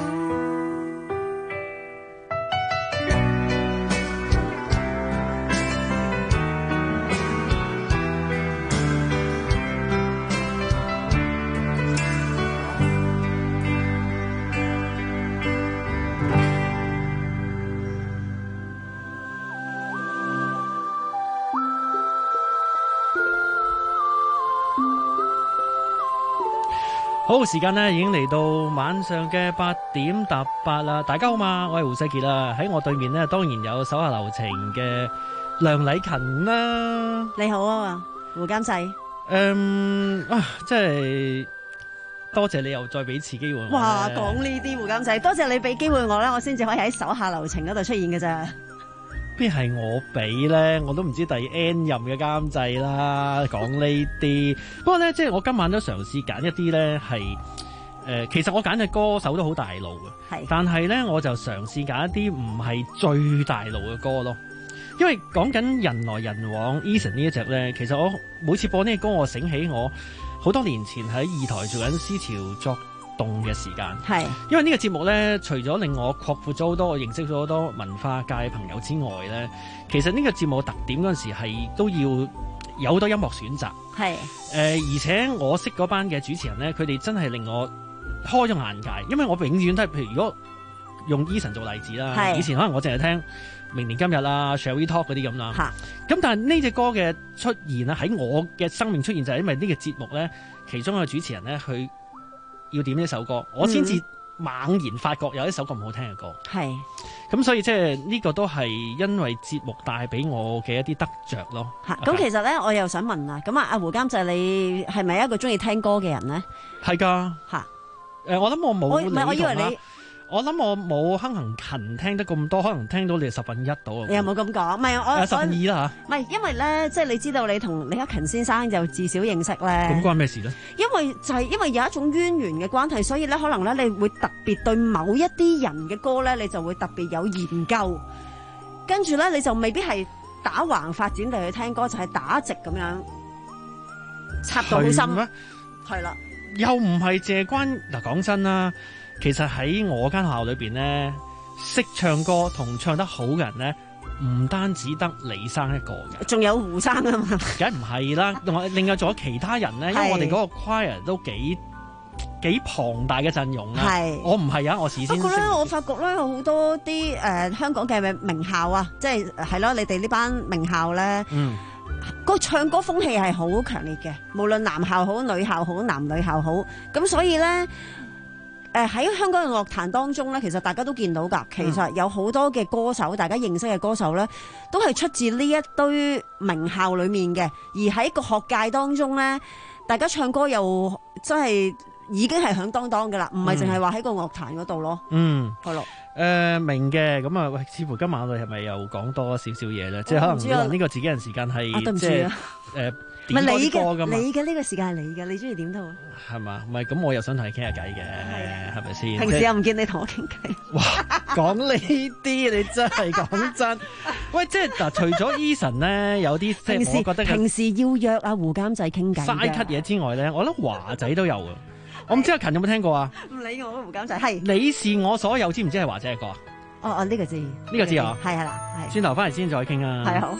好，時間呢已經嚟到晚上嘅八點搭八啦。大家好嘛，我係胡世傑啦。喺我對面呢，當然有手下留情嘅梁禮勤啦。 你好啊，胡監製。 嗯啊，即係多謝你又再俾次機會我。 哇，講呢啲胡監製，多謝你俾機會我咧，我先至可以喺手下留情嗰度出現嘅咋。 邊係我俾咧？我都唔知第 N 任嘅監製啦，講呢啲。不過咧，即係我今晚都嘗試揀一啲咧係誒，其實我揀嘅歌手都好大路嘅，係。但係咧，我就嘗試揀一啲唔係最大路嘅歌咯。因為講緊人來人往 Eason 呢一隻咧，其實我每次播呢個歌，我醒起我好多年前喺二台做緊思潮作動嘅時間，係因為呢個節目呢，除咗令我擴闊咗好多，我認識咗好多文化界朋友之外呢，其實呢個節目嘅特點嗰陣時係都要有好多音樂選擇，係誒、呃，而且我識嗰班嘅主持人呢，佢哋真係令我開咗眼界，因為我永遠都係譬如如果用 Eason 做例子啦，以前可能我淨係聽明年今日啦 Shall We Talk 嗰啲咁啦，咁但係呢隻歌嘅出現咧，喺我嘅生命出現就係因為呢個節目呢，其中一個主持人呢，佢要點呢首歌，我先至猛然發覺有一首咁好聽嘅歌。係、嗯，咁所以即係呢個都係因為節目帶俾我嘅一啲得着咯。嚇，咁其實咧，我又想問啊，咁啊，阿胡監製，你係咪一個中意聽歌嘅人咧？係㗎。嚇，誒、呃，我諗我冇。唔係，我以為你。我諗我冇亨行勤聽得咁多，可能聽到你十分一到。你有冇咁講？唔係我十分二啦嚇。唔係，因為咧，即係你知道你同李克勤先生就至少認識咧。咁關咩事咧？因為就係因為有一種淵源嘅關係，所以咧可能咧你會特別對某一啲人嘅歌咧，你就會特別有研究。跟住咧，你就未必係打橫發展地去聽歌，就係、是、打直咁樣插到好深咩？係啦，又唔係謝關嗱，講真啦。其實喺我間學校裏邊咧，識唱歌同唱得好嘅人咧，唔單止得李生一個嘅，仲有胡生啊嘛，梗唔係啦，另外仲有其他人咧，因為我哋嗰個 choir 都幾幾龐大嘅陣容啦。係，我唔係啊，我事先。不過咧，我發覺咧有好多啲誒、呃、香港嘅名校啊，即係係咯，你哋呢班名校咧，嗯，個唱歌風氣係好強烈嘅，無論男校好、女校好、男女校好，咁所以咧。誒喺香港嘅樂壇當中咧，其實大家都見到㗎。其實有好多嘅歌手，大家認識嘅歌手咧，都係出自呢一堆名校裡面嘅。而喺個學界當中咧，大家唱歌又真係已經係響當當㗎啦，唔係淨係話喺個樂壇嗰度咯。嗯，係咯。誒明嘅，咁啊，喂，似乎今晚我哋係咪又講多少少嘢咧？即係可能可能呢個自己人時間係即係誒。唔係你嘅，你嘅呢個時間係你嘅，你中意點都好。係嘛？唔係咁，我又想同你傾下偈嘅，係咪先？平時又唔見你同我傾偈。哇！講呢啲你真係講真。喂，即係嗱，除咗 Eason 咧，有啲即係我覺得平時要約阿胡監製傾偈嘥咳嘢之外咧，我覺得華仔都有嘅。我唔知阿勤有冇聽過啊？唔理我，胡監製係你是我所有，知唔知係華仔嘅歌啊？哦哦，呢個知，呢個知啊，係係啦，係。轉頭翻嚟先再傾啊。係好。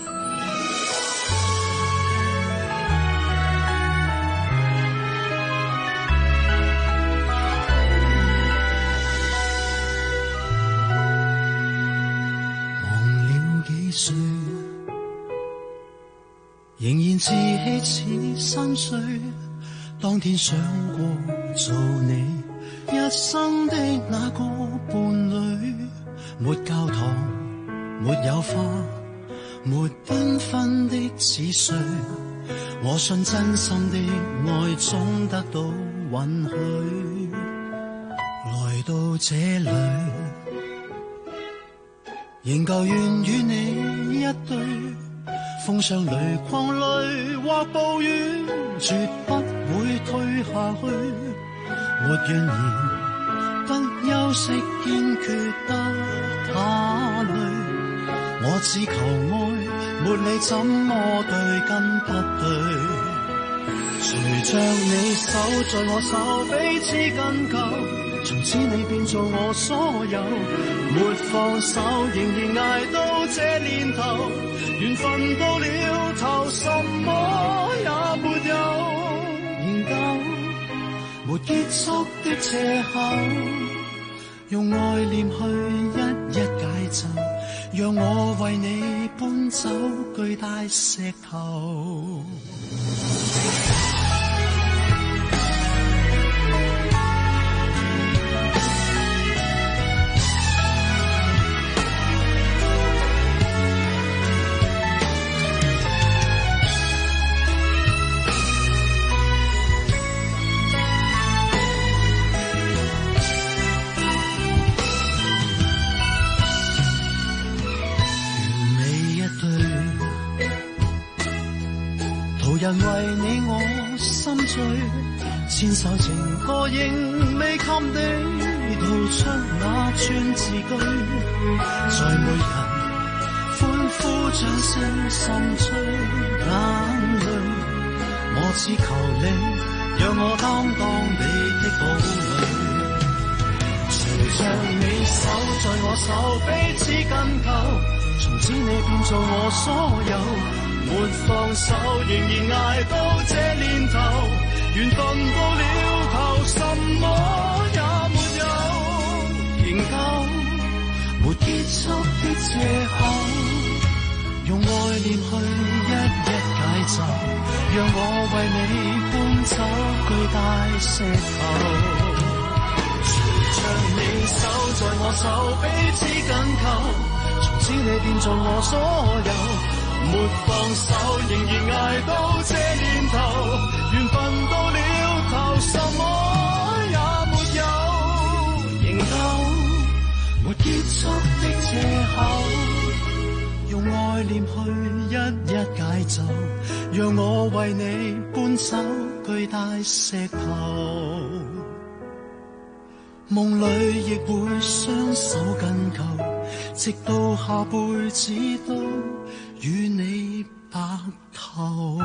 仍然自欺似三歲，當天想過做你一生的那個伴侶，沒教堂，沒有花，沒繽紛的紙碎， 我信真心的愛總得到允許。來到這裏，仍舊願與你一對，風霜裏狂雷或暴雨，絕不會退下去。沒怨言，不休息，堅決得他累。我只求愛，沒理怎麼對跟不對。隨着你手在我手，彼此緊扣，從此你變做我所有，沒放手，仍然捱到這年頭，緣分到了頭，什麼也沒有，研究沒結束的借口，用愛念去一一解咒，讓我為你搬走巨大石頭。人為你我心醉，千首情歌仍未給你道出那串字句，在每人歡呼掌聲滲出眼淚，我只求你讓我擔當你的堡壘，隨着你手在我手，彼此緊扣，從此你變做我所有，沒放手，仍然捱到這年頭，緣分到了頭，什麼也沒有，仍舊沒結束的借口，用愛念去一一解咒，讓我為你搬走巨大石頭。隨着你手在我手，彼此緊扣，從此你變做我所有，沒放手，仍然捱到這年頭，緣分到了頭，什麼也沒有，仍舊沒結束的借口，用愛念去一一解咒，讓我為你搬走巨大石頭，夢裏亦會雙手緊扣，直到下輩子都與你白頭。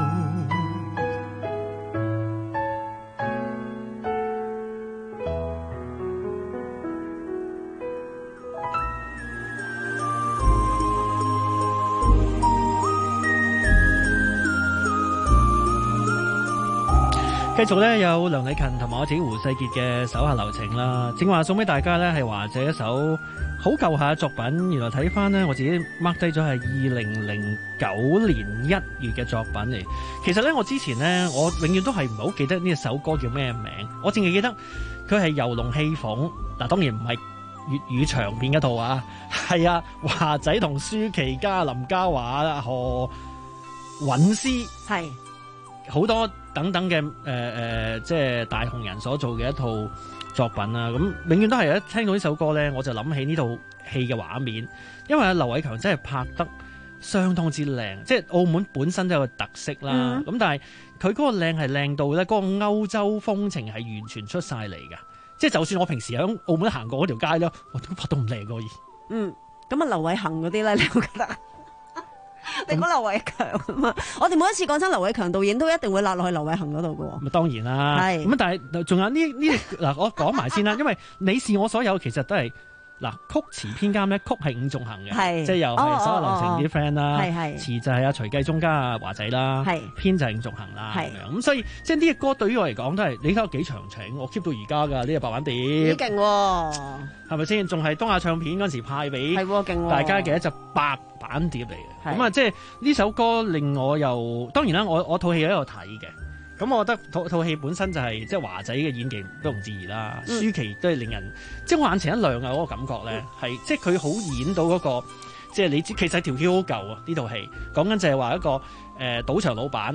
繼續咧有梁禮勤同埋我自己胡世傑嘅手下留情啦，正話送俾大家咧係華仔一首好舊下嘅作品，原來睇翻呢，我自己 mark 低咗係二零零九年一月嘅作品嚟。其實咧我之前呢，我永遠都係唔係好記得呢首歌叫咩名，我淨係記得佢係游龍戲鳳，嗱當然唔係粵語長片嗰套啊，係啊華仔同舒淇加林嘉華何韻詩係好多等等嘅誒誒，即係大紅人所做嘅一套作品啦。咁永遠都係一聽到呢首歌咧，我就諗起呢套戲嘅畫面，因為阿劉偉強真係拍得相當之靚，即係澳門本身都有個特色啦。咁、嗯、但係佢嗰個靚係靚到咧，嗰個歐洲風情係完全出晒嚟㗎。即係就算我平時喺澳門行過嗰條街咧，我都拍到唔靚可以。嗯，咁啊劉偉恒嗰啲咧，你會覺得？你講劉偉強啊嘛，我哋每一次講真劉偉強導演都一定會落落去劉偉恒嗰度嘅。咁當然啦，係咁但係仲有呢呢嗱，我講埋先啦，因為你是我所有，其實都係嗱曲詞編監咧，曲係伍仲衡嘅，即係又係所有流程啲 friend 啦，詞就係阿徐繼忠加阿華仔啦，編就係伍仲衡啦，咁樣咁所以即係呢個歌對於我嚟講都係你睇下幾長情，我 keep 到而家噶呢個白板碟，幾勁喎，係咪先？仲係東亞唱片嗰陣時派俾大家嘅一隻白板碟嚟嘅，咁啊即係呢首歌令我又當然啦，我我套戲喺度睇嘅。咁我覺得套套戲本身就係即係華仔嘅演技都唔置疑啦，嗯、舒淇都係令人即係我眼前一亮啊！嗰、那個感覺咧係、嗯、即係佢好演到嗰、那個即係你知其實條橋好舊啊！呢套戲講緊就係話一個誒、呃、賭場老闆，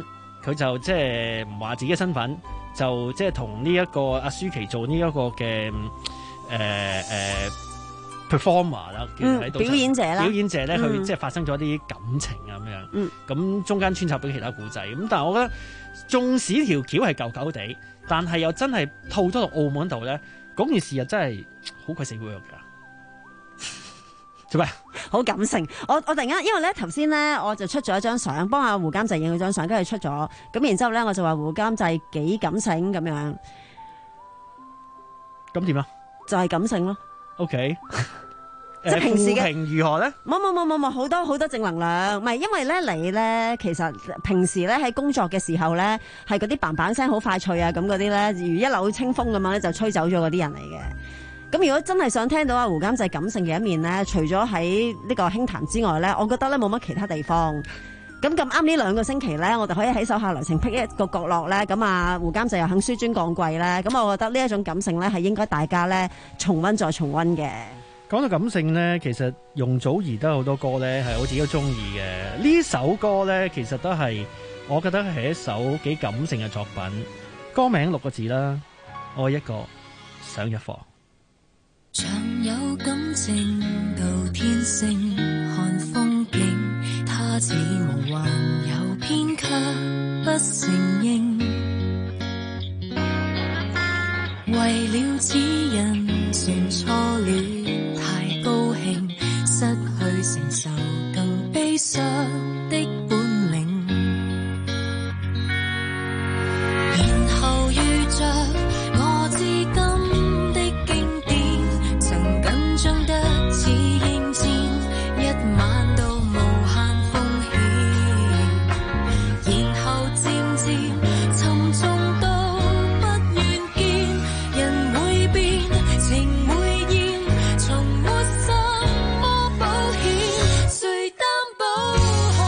佢就即係唔話自己嘅身份，就即係同呢一個阿舒淇做呢一個嘅誒誒 performer 啦，喺度表演者啦， 表演者咧，佢、 嗯、 即係發生咗啲感情啊咁樣。 嗯，咁中間穿插到其他故仔。咁但係我覺得，縱使條橋係舊舊地，但係又真係套咗到澳門度咧，嗰件事又真係好鬼死 work 㗎。做咩？ 好感性。我我突然間，因為咧頭先咧，我就出咗一張相，幫阿胡監製影咗張相，跟住出咗。咁然之後咧，我就話胡監製幾感性咁樣。 咁點啊？ 就係感性咯。 OK。 即係平時嘅評如何咧？ 冇冇冇冇冇，好多好多正能量。唔係因為咧，你咧其實平時咧喺工作嘅時候咧，係嗰啲嘭嘭聲好快脆啊咁嗰啲咧，如一縷清風咁樣咧，就吹走咗嗰啲人嚟嘅。咁如果真係想聽到阿胡監製感性嘅一面咧，除咗喺呢個輕談之外咧，我覺得咧冇乜其他地方。咁咁啱呢兩個星期咧，我哋可以喺手下留情辟一個角落咧，咁啊胡監製又肯紆尊降貴咧，咁我覺得呢一種感性咧係應該大家咧重溫再重溫嘅。 講到感性咧，其實容祖兒都有好多歌咧係我自己都中意嘅。呢首歌咧其實都係我覺得係一首幾感性嘅作品。歌名六個字啦，愛一個上一課。 常有感情到天星看風景，他似夢幻有偏卻不承認，為了此人算錯了，太高興失去承受更悲傷的本領，然後遇着我至今張得似應戰，一晚到無限風險，然後漸漸沉重到不願見，人會變，情會厭，從沒什麼保險，誰擔保？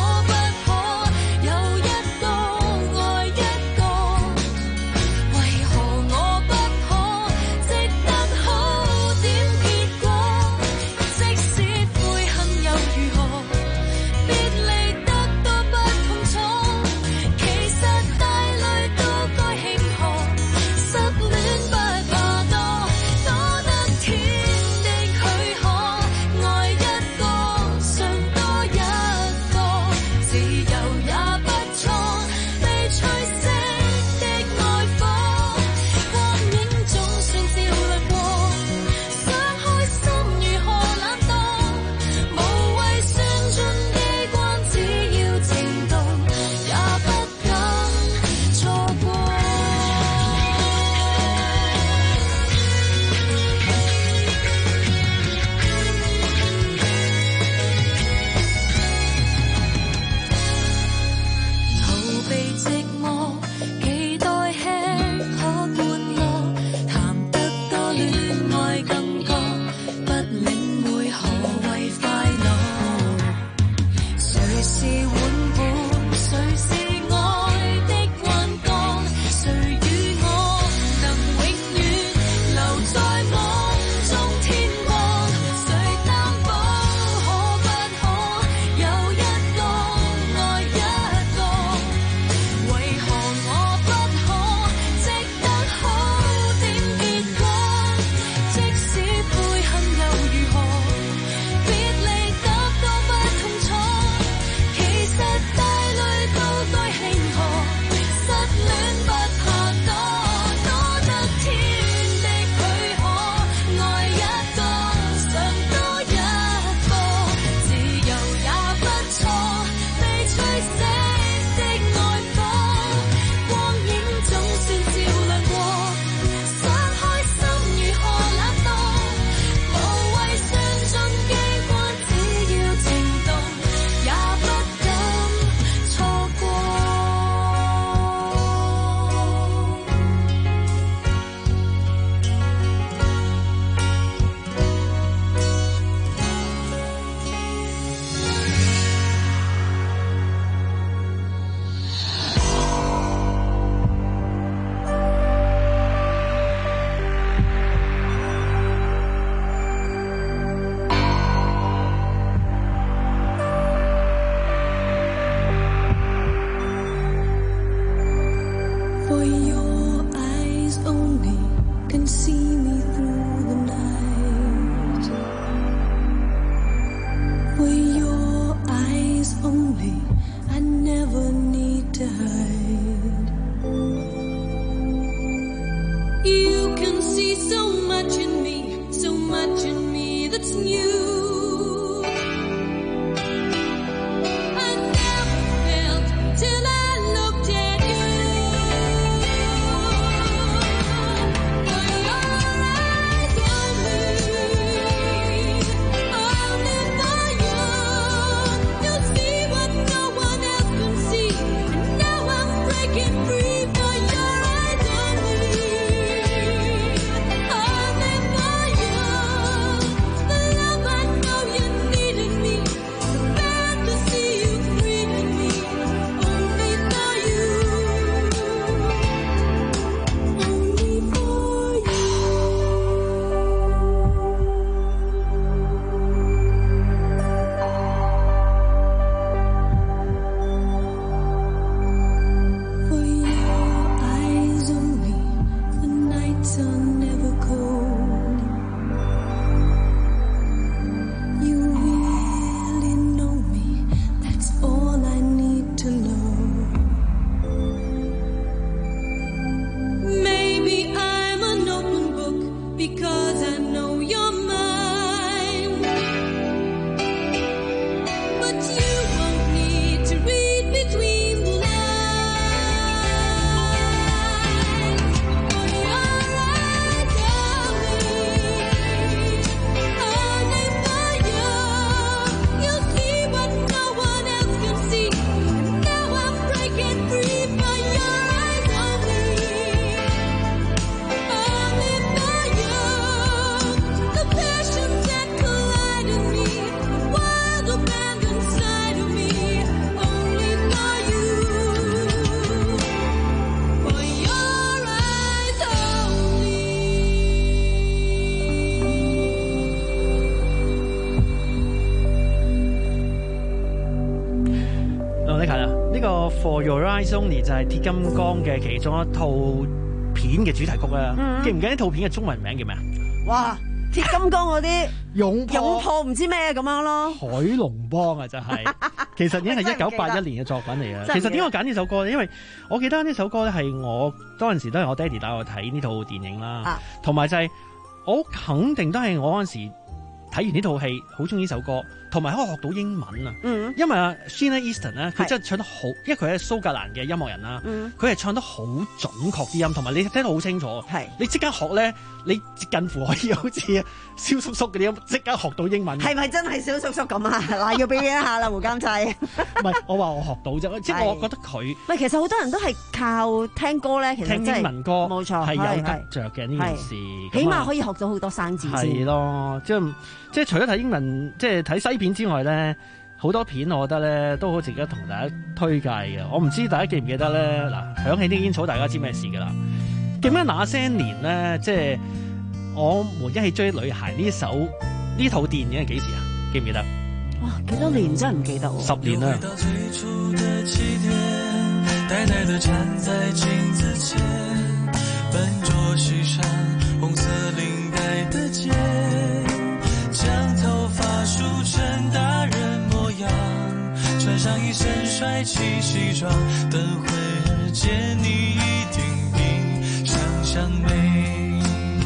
For Your Eyes Only 就係鐵金剛嘅其中一套片嘅主題曲啊！嗯、記唔記得呢套片嘅中文名叫咩啊？ 哇！鐵金剛嗰啲勇破勇破唔知咩咁樣咯， 海龍幫啊，就係、是、其實已經係一九八一年嘅作品嚟嘅。其實點解揀呢首歌咧？因為我記得呢首歌咧係我嗰陣時都係我爹哋帶我睇呢套電影啦，同埋、啊、就係我肯定都係我嗰陣時睇完呢套戲好中意呢首歌，同埋可以學到英文啊。嗯、因為啊 Sheena Easton 咧，佢真係唱得好，因為佢係蘇格蘭嘅音樂人啦，佢係、嗯、唱得好準確啲音，同埋你聽得好清楚。係你即刻學咧，你近乎可以好似蕭叔叔嗰啲咁，即刻學到英文。係咪真係蕭叔叔咁啊？嗱，要表演一下啦，胡監製。唔係，我話我學到啫，即係我覺得佢。唔係，其實好多人都係靠聽歌咧，其實聽英文歌，冇錯，係有得着嘅呢件事。起碼可以學到好多生字先。係咯，即係即係除咗睇英文，即係睇西片之外咧，好多片我覺得咧都好值得同大家推介嘅。我唔知大家記唔記得咧？嗱，響起啲煙草，大家知咩事噶啦？記唔記得那些年咧？即係我們一起追女孩呢首呢套電影係幾時啊？記唔記得？哇，幾多年真係唔記得喎。十年啦。 穿上一身帥氣西裝，等會兒見你一定比想象美。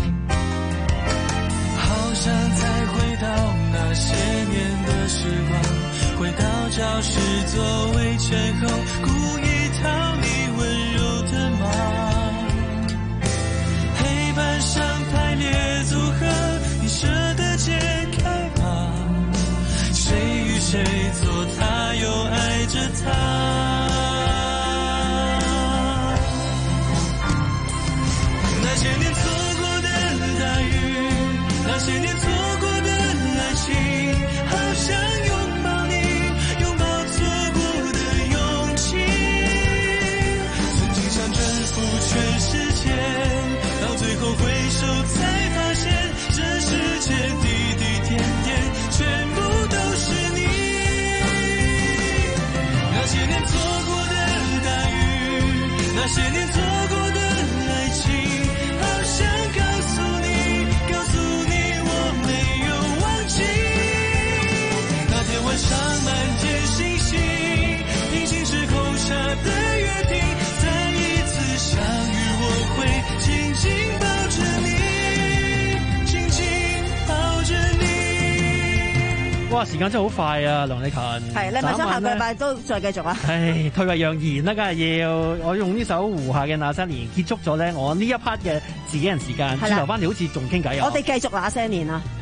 好想再回到那些年的時光，回到教室座位前後，故意逃離溫柔的夢。黑板上排列組合，你捨得解開嗎？誰與誰做他又愛着他，那些年錯過的大雨，那些年錯過的愛情，好想擁抱你，擁抱錯過的勇氣。曾經想征服全世界，到最後回首才發現，這世界滴滴點點全部都是你。那些年錯過的大雨，那些年錯過的愛情，好想告訴你，告訴你我沒有忘記。那天晚上滿天星星，平行時空下的約定，再一次相遇我會緊緊抱着你，緊緊抱着你。 哇！時間真係好快啊，梁麗勤。係，你咪想下個禮拜都再繼續啊？唉，退位讓賢啦，梗係要。我用呢首胡夏嘅《那些年》結束咗咧，我呢一 part 嘅自己人時間，轉頭翻嚟好似仲傾偈啊！ 我哋繼續那些年啊！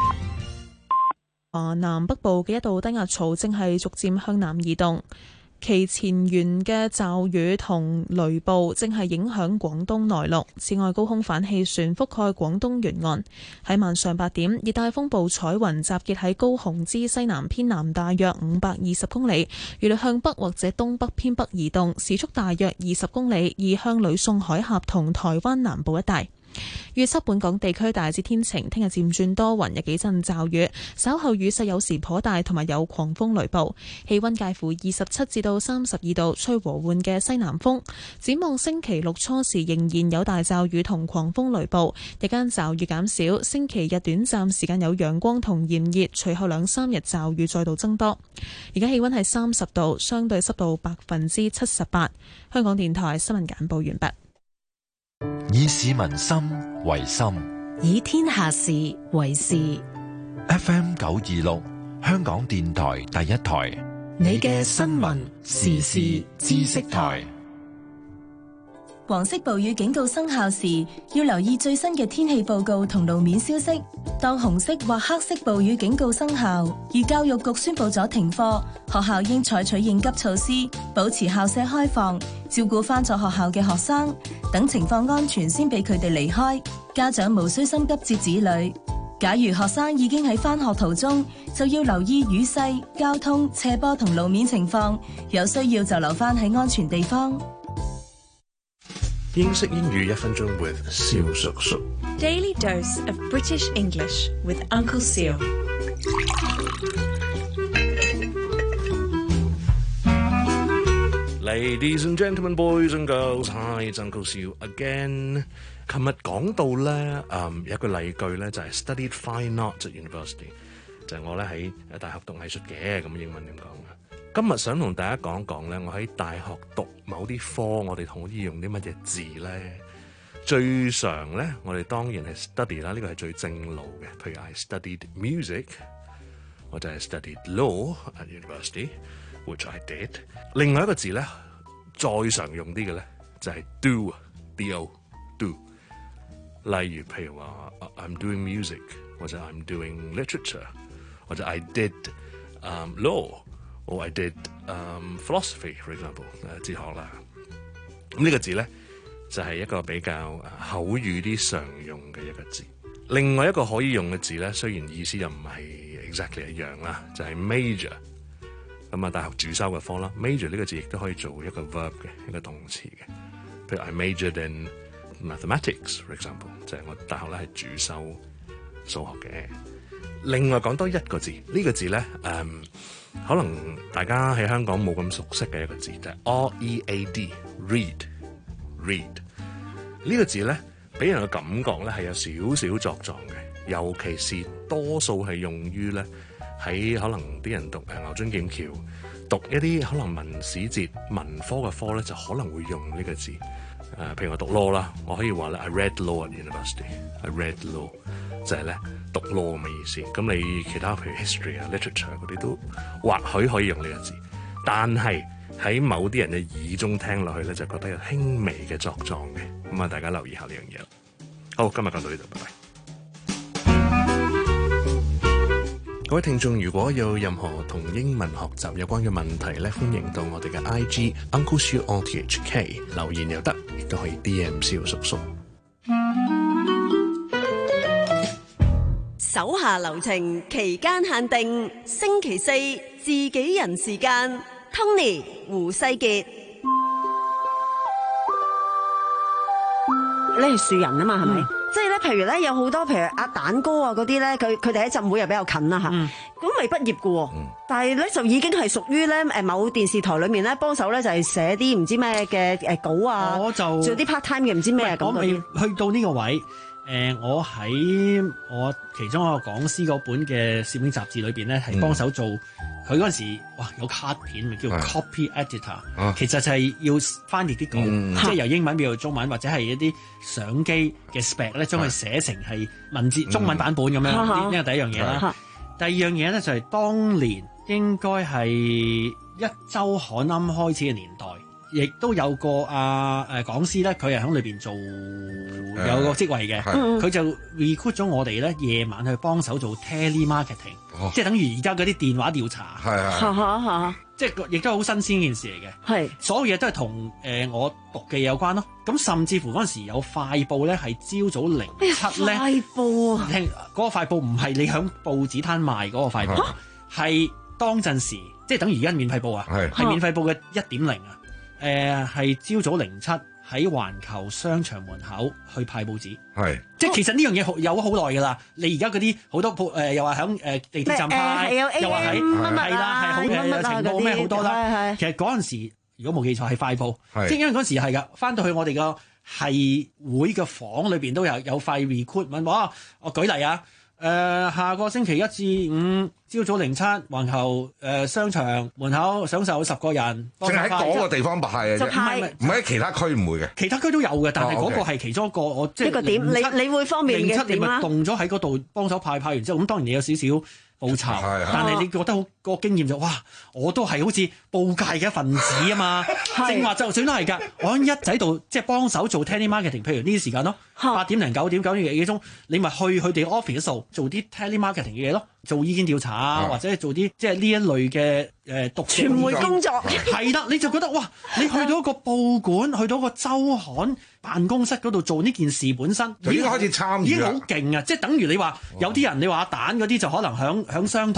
華南北部嘅一道低壓槽正係逐漸向南移動。其前緣嘅驟雨同雷暴正係影響廣東內陸，此外高空反氣旋覆蓋廣東沿岸。喺晚上八點，熱帶風暴彩雲集結喺高雄之西南偏南大約五百二十公里，預料向北或者東北偏北移動，時速大約二十公里，移向呂宋海峽同台灣南部一帶。預測本港地區大致天晴，聽日漸轉多雲，有幾陣驟雨，稍後雨勢有時頗大，同埋有狂風雷暴。氣溫介乎二十七至到三十二度，吹和緩嘅西南風。展望星期六初時仍然有大驟雨同狂風雷暴，日間驟雨減少。星期日短暫時間有陽光同炎熱，隨後兩三日驟雨再度增多。而家氣溫係三十度，相對濕度百分之七十八。香港電台新聞簡報完畢。 以市民心為心， 以天下事為事。 F M 九二六，香港電台第一台， 你嘅新聞時事知識台。黃色暴雨警告生效時，要留意最新嘅天氣報告同路面消息。當紅色或黑色暴雨警告生效，而教育局宣布咗停課，學校應採取應急措施，保持校舍開放，照顧返咗學校嘅學生，等情況安全先俾佢哋離開。家長無需心急接子女。假如學生已經喺返學途中，就要留意雨勢、交通、斜坡同路面情況，有需要就留返喺安全地方。 英式英語一分鐘 with 蕭叔叔。 Daily dose of British English with Uncle Seal。 Ladies and gentlemen, boys and girls, hi, it's Uncle Siu again. 琴日講到咧，嗯，有一個例句咧就係、是、studied fine art at university， 就係我咧喺大學讀藝術嘅，咁英文點講啊？今日想同大家講講咧，我喺大學讀某啲科，我哋可以用啲乜嘢字咧？最常咧，我哋當然係 study 啦，呢個係最正路嘅。譬如 I studied music， 或者係 studied law at university，which I did。另外一個字咧，再常用啲嘅咧，就係、是、do，do do。例如譬如話 I'm doing music， 或者 I'm doing literature， 或者 I did、um, law，or I did、um, philosophy，for example， 誒哲學啦。咁呢個字咧就係、是、一個比較口語啲常用嘅一個字。另外一個可以用嘅字咧，雖然意思又唔係 exactly 一樣啦，就係、是、major。咁啊，大學主修嘅科啦 ，major 呢個字亦都可以做一個 verb 嘅一個動詞嘅。譬如 I majored in mathematics for example， 就係我大學咧係主修數學嘅。另外講多一個字，呢、這個字咧，誒、嗯，可能大家喺香港冇咁熟悉嘅一個字，就係、是、R E A D，read，read。呢個字咧，俾人嘅感覺咧係有少少作狀嘅，尤其是多數係用於咧喺可能啲人讀誒牛津劍橋，讀一啲可能文史哲文科嘅科咧，就可能會用呢個字。誒、呃，譬如我讀 law 啦，我可以話咧 I read law at university，I read law 就係咧讀 law 咁嘅意思。咁你其他譬如 history 啊、literature 嗰啲都或許可以用呢個字，但係喺某啲人嘅耳中聽落去咧，就覺得有輕微嘅作狀嘅。咁啊，大家留意下呢樣嘢啦。好，今日講到呢度，拜拜。各位聽眾，如果有任何同英文學習有關嘅問題咧，歡迎到我哋嘅 I G Uncle Siu O T H K 留言又得，亦都可以 D M 蕭叔叔。 手下留情，期間限定，星期四自己人時間 ，Tony 胡世傑。你係樹人啊嘛，係咪？即係咧，譬如咧，有好多譬如阿蛋哥啊嗰啲咧，佢佢哋喺浸會又比較近啦嚇，咁未畢業嘅喎，但係咧就已經係屬於咧誒某電視台裏面咧幫手咧就係寫啲唔知咩嘅誒稿啊，我就做啲 part time 嘅唔知咩咁。 我未去到呢個位，誒、呃、我喺我其中一個講師嗰本嘅攝影雜誌裏邊咧係幫手做。佢嗰陣時，哇有卡片叫 copy editor，、啊、其實就係要翻譯啲稿，嗯、即係由英文變做中文，或者係一啲相機嘅 spec 咧，將佢寫成係文字、嗯、中文版本咁樣。呢個、嗯、第一樣嘢啦。嗯、第二樣嘢咧就係、是、當年應該係一週刊啱開始嘅年代，亦都有個啊誒講師咧，佢係喺裏邊做有個職位嘅，佢、嗯、就 recruit 咗我哋咧夜晚去幫手做 telemarketing。哦、即係等於而家嗰啲電話調查，係係，即係亦都係好新鮮件事嚟嘅。係所有嘢都係同誒我讀嘅有關咯。咁甚至乎嗰陣時有快報咧，係朝早零七咧。快報啊！聽嗰、嗰個快報唔係你響報紙攤賣嗰個快報，係、啊、當陣時即係等於而家免費報啊，係免費報嘅一點零啊。誒係朝早零七。喺環球商場門口去派報紙，係即係其實呢樣嘢有好耐㗎啦。你而家嗰啲好多鋪誒，又話喺誒地鐵站派，又話喺係啦，係好誒情報咩好多啦。其實嗰陣時如果冇記錯係快報，即係因為嗰陣時係㗎。翻到去我哋個係會嘅房裏邊都有有塊 recruitment。哇！我舉例啊。誒、呃，下個星期一至五朝早零七，環球誒、呃、商場門口享受十個人，淨係喺嗰個地方派嘅啫，唔係喺其他區唔會嘅，其他區都有嘅，但係嗰個係其中一個，哦 okay. 我即係一個點，你你會方便嘅點啦。零七你咪動咗喺嗰度幫手派，派完之後，咁當然你有少少報酬，但係你覺得好、嗰個經驗就哇，我都係好似報界嘅一份子啊嘛，正話就算都係㗎。我喺一仔度即係幫手做 telemarketing， 譬如呢啲時間咯，八點零九點九點幾鐘，你咪去佢哋 office 度做啲 telemarketing 嘅嘢咯，做意見調查啊，或者做啲即係呢一類嘅誒讀傳媒工作。係啦，你就覺得哇，你去到一個報館，去到一個週刊辦公室嗰度做呢件事本身，已經開始參與，已經好勁啊！即係等於你話有啲人，你話阿蛋嗰啲就可能響響商台。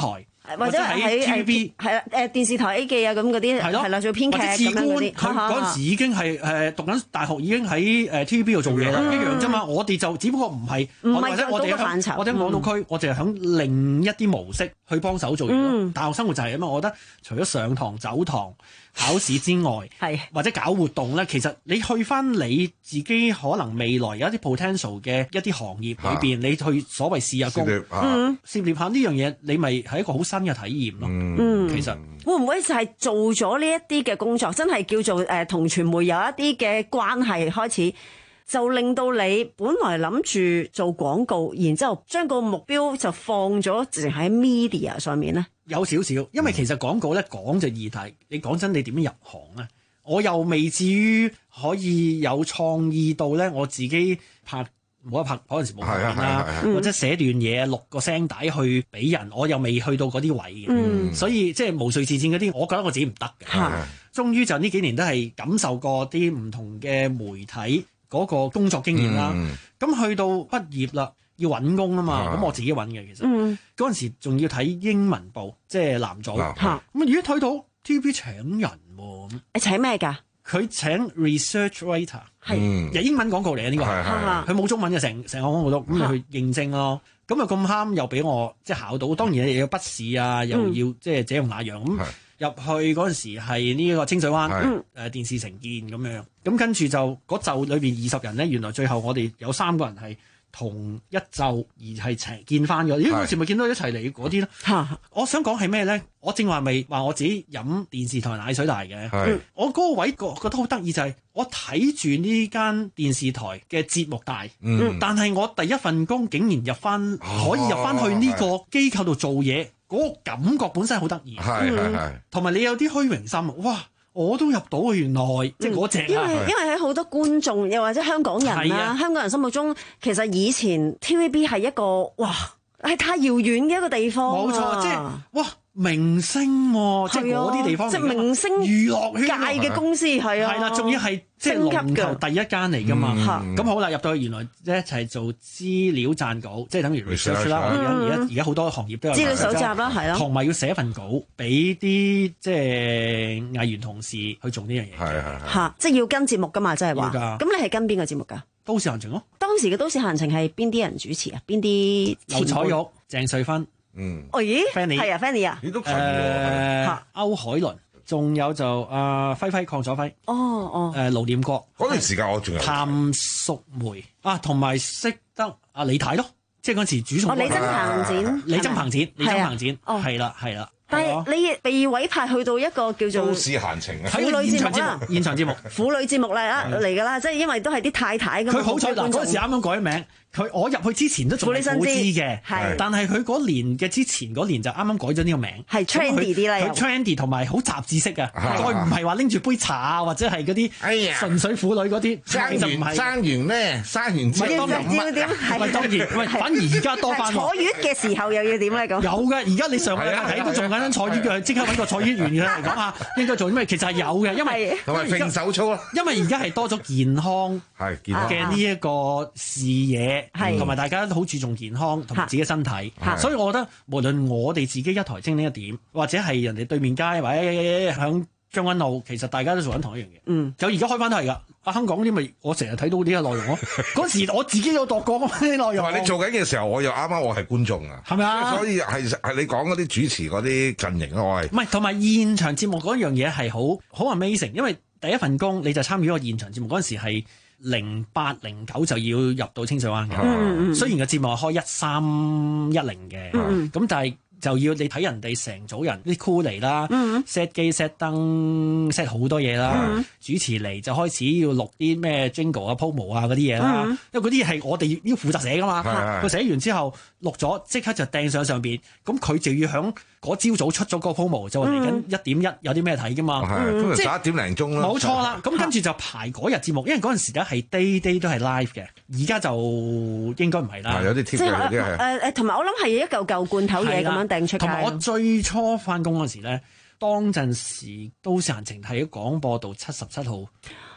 或者喺 T V B 係啦誒電視台 A 記啊咁嗰啲係啦做編劇咁樣嗰啲。 佢嗰陣時已經係誒讀緊大學，已經喺誒 T V B 度做嘢啦，一樣啫嘛。我哋就只不過唔係，或者我哋喺我哋喺港島區，我哋係響另一啲模式去幫手做嘢咯。大學生活就係咁啊！我覺得除咗上堂、走堂、考試之外，係或者搞活動咧，其實你去翻你自己可能未來有一啲 potential 嘅一啲行業裏邊，你去所謂試下工，涉獵下呢樣嘢，你咪係一個好新嘅體驗咯。嗯，其實會唔會就係做咗呢一啲嘅工作，真係叫做誒同傳媒有一啲嘅關係開始，就令到你本來諗住做廣告，然之後將個目標就放咗淨喺 media 上面咧？ 有少少，因為其實廣告咧講就易睇，你講真，你點樣入行咧？我又未至於可以有創意到咧，我自己拍。冇得拍嗰陣時冇拍片啦，或者寫段嘢錄個聲帶去俾人，我又未去到嗰啲位嘅，嗯、所以即係無序自戰嗰啲，我覺得我自己唔得嘅。係終於就呢幾年都係感受過啲唔同嘅媒體嗰個工作經驗啦。咁、嗯、去到畢業啦，要揾工啊嘛，咁、嗯、我自己揾嘅其實。嗰陣、嗯、時仲要睇英文報，即係藍組。咁啊，如果睇到 T V B 請人喎， 你請咩㗎？ 佢請 research writer， 係是英文廣告嚟嘅呢個，佢冇中文嘅，成成個廣告都咁你去應徵咯。咁啊咁啱又俾我即係考到，當然又要筆試啊，又要、嗯、即係這樣那樣咁入去嗰陣時係呢個清水灣誒是、呃、電視城建咁樣，咁跟住就嗰晝裏邊二十人咧，原來最後我哋有三個人係同一晝而係齊見翻咗，咦嗰時咪見到一齊嚟嗰啲咯。我想講係咩咧？我正話咪話我自己飲電視台奶水大嘅，是我嗰個位覺覺得好得意就係、是、我睇住呢間電視台嘅節目大，嗯、但係我第一份工竟然入翻、哦、可以入翻去呢個機構度做嘢，嗰、那個感覺本身好得意，同埋、嗯、你有啲虛榮心，哇！我都入到啊！原來即係嗰隻， 因為因為喺好多觀眾又或者香港人啦，啊、香港人心目中其實以前 T V B 係一個哇係太遙遠嘅一個地方， 冇錯，即係哇明星喎，即係嗰啲地方， 即係明星娛樂界嘅公司係啊， 係啦，仲要係即係龍頭第一間嚟㗎嘛。咁好啦，入到去原來一齊做資料撰稿，即係等於 research 啦。而家而家而家好多行業都有資料搜集啦，係啦， 同埋要寫份稿俾啲即係藝員同事去做呢樣嘢。係係係嚇，即係要跟節目㗎嘛，即係話。咁你係跟邊個節目㗎？ 都市閒情咯。 當時嘅都市閒情係邊啲人主持啊？邊啲？ 劉彩玉、鄭瑞芬。 嗯， 哦咦，Fanny 係啊 Fanny 啊， 你都朋友喎， 歐海倫，仲有就阿輝輝鄺楚輝， 哦哦， 誒盧念國嗰段時間我仲有譚淑梅啊，同埋識得阿李太咯，即係嗰陣時主創， 哦李曾鵬展， 李曾鵬展，李曾鵬展，哦係啦係啦。 但係你被委派去到一個叫做都市閒情啊， 婦女節目啦， 現場節目， 婦女節目嚟啦嚟㗎啦，即係因為都係啲太太咁。 佢好彩嗱，嗰陣時啱啱改名。佢我入去之前都仲係好知嘅，但係佢嗰年嘅之前嗰年就啱啱改咗呢個名， 係 trendy 啲啦， 佢 trendy 同埋好雜誌式嘅，再唔係話拎住杯茶啊，或者係嗰啲純粹婦女嗰啲， 生完生完咩？生完之後要點？ 係當然，喂，反而而家多翻。 坐月嘅時候又要點咧？咁有嘅，而家你上個禮拜睇都仲緊坐月嘅，即刻揾個坐月員嘅嚟講下應該做啲咩？其實係有嘅，因為同埋揈手操咯， 因為而家係多咗健康嘅呢一個視野。係，同埋大家都好注重健康同埋自己身體，所以我覺得無論我哋自己一台精靈一點，或者係人哋對面街或者響將軍澳，其實大家都做緊同一樣嘢。嗯，就而家開翻都係㗎。啊，香港啲咪我成日睇到呢啲內容咯。嗰時我自己有度過啲內容。 同埋你做緊嘅時候，我又啱啱我係觀眾啊，係咪啊？所以係係你講嗰啲主持嗰啲陣營咯，我係。 唔係，同埋現場節目嗰樣嘢係好好 amazing，因為第一份工你就參與一個現場節目嗰陣時係。零八零九就要入到清水灣嘅，嗯、雖然個節目係開一三一零嘅，咁、嗯、但係就要你睇人哋成組人啲 crew 嚟啦，set 機 set 燈 set 好多嘢啦，嗯、主持嚟就開始要錄啲咩 jingle 啊 promo 啊嗰啲嘢啦，嗯、因為嗰啲係我哋要負責寫噶嘛，佢寫、嗯、完之後錄咗即刻就掟上上邊，咁佢就要響嗰朝早出咗個 promo 就嚟緊一點一有啲咩睇噶嘛， 咁就十一點零鐘啦， 冇錯啦，咁跟住就排嗰日節目，因為嗰陣時咧係 day day 都係 live 嘅，而家就應該唔係啦， 有啲貼嘅啲係誒誒，同埋我諗係一嚿嚿罐頭嘢咁樣掟出街。 同埋我最初翻工嗰時咧，當陣時都市閒情喺廣播道七十七號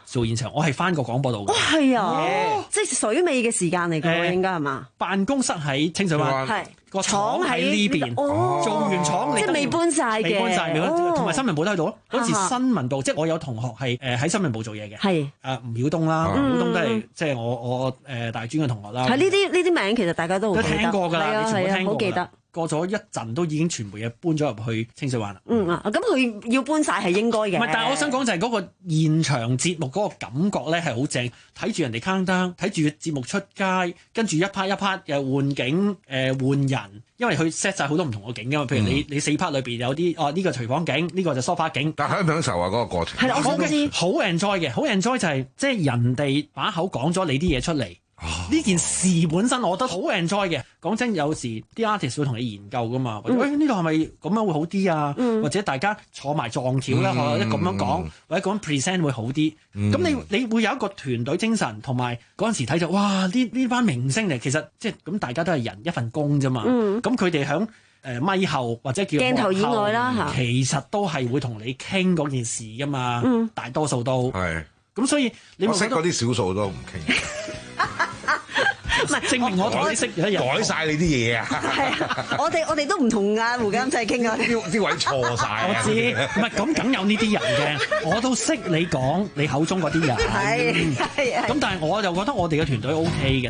做現場，我係翻個廣播度嘅。 哦，係啊， Yeah 即係水尾嘅時間嚟嘅， 誒應該係嘛？ 辦公室喺清水灣， 係個廠喺呢邊。 哦， 做完廠你即係未搬晒嘅， 未搬晒，未搬，同埋新聞部都喺度咯。嗰時哈哈新聞部，即係我有同學係誒喺新聞部做嘢嘅。 係誒吳曉東啦，吳曉東都係即係我我誒大專嘅同學啦。 係呢啲呢啲名其實大家都好都聽過㗎啦，你全部聽過好記得。 過咗一陣都已經全部嘢搬咗入去清水灣啦。 嗯啊，咁佢要搬晒係應該嘅。 唔係，但係我想講就係嗰個現場節目嗰個感覺咧係好正，睇住人哋 countdown，睇住節目出街，跟住一 part 一 part 又換景誒、呃、換人，因為佢 set 晒好多唔同嘅景㗎嘛。譬如你、嗯、你四 part 裏邊有啲哦呢、呢個廚房景，呢、呢個就梳化景。 但係享唔享受啊嗰、嗰個過程？ 係啦，我想知好 enjoy 嘅，好 enjoy 就係即係人哋把口講咗你啲嘢出嚟。呢件事本身我覺得好 enjoy 嘅。講真，有時啲 artist 會同你研究噶嘛，或者喂呢度係咪咁樣會好啲啊？嗯、或者大家坐埋撞橋啦，或者咁樣講，或者咁樣 present 會好啲。咁、嗯、你你會有一個團隊精神，同埋嗰陣時睇就哇呢呢班明星嚟，其實即係咁大家都係人一份工啫嘛。咁佢哋響誒咪後或者叫鏡頭以外啦， 其實都係會同你傾嗰件事噶嘛。 嗯、大多數都係。 咁所以你我識嗰啲少數都唔傾。 唔係證明我同你識有一日改晒你啲嘢啊！ 係啊，我哋我哋都唔同阿胡監製傾啊！ 啲啲位錯晒。 我知，唔係咁梗有呢啲人嘅，我都識你講你口中嗰啲人。 係係咁但係我就覺得我哋嘅團隊 O K 嘅。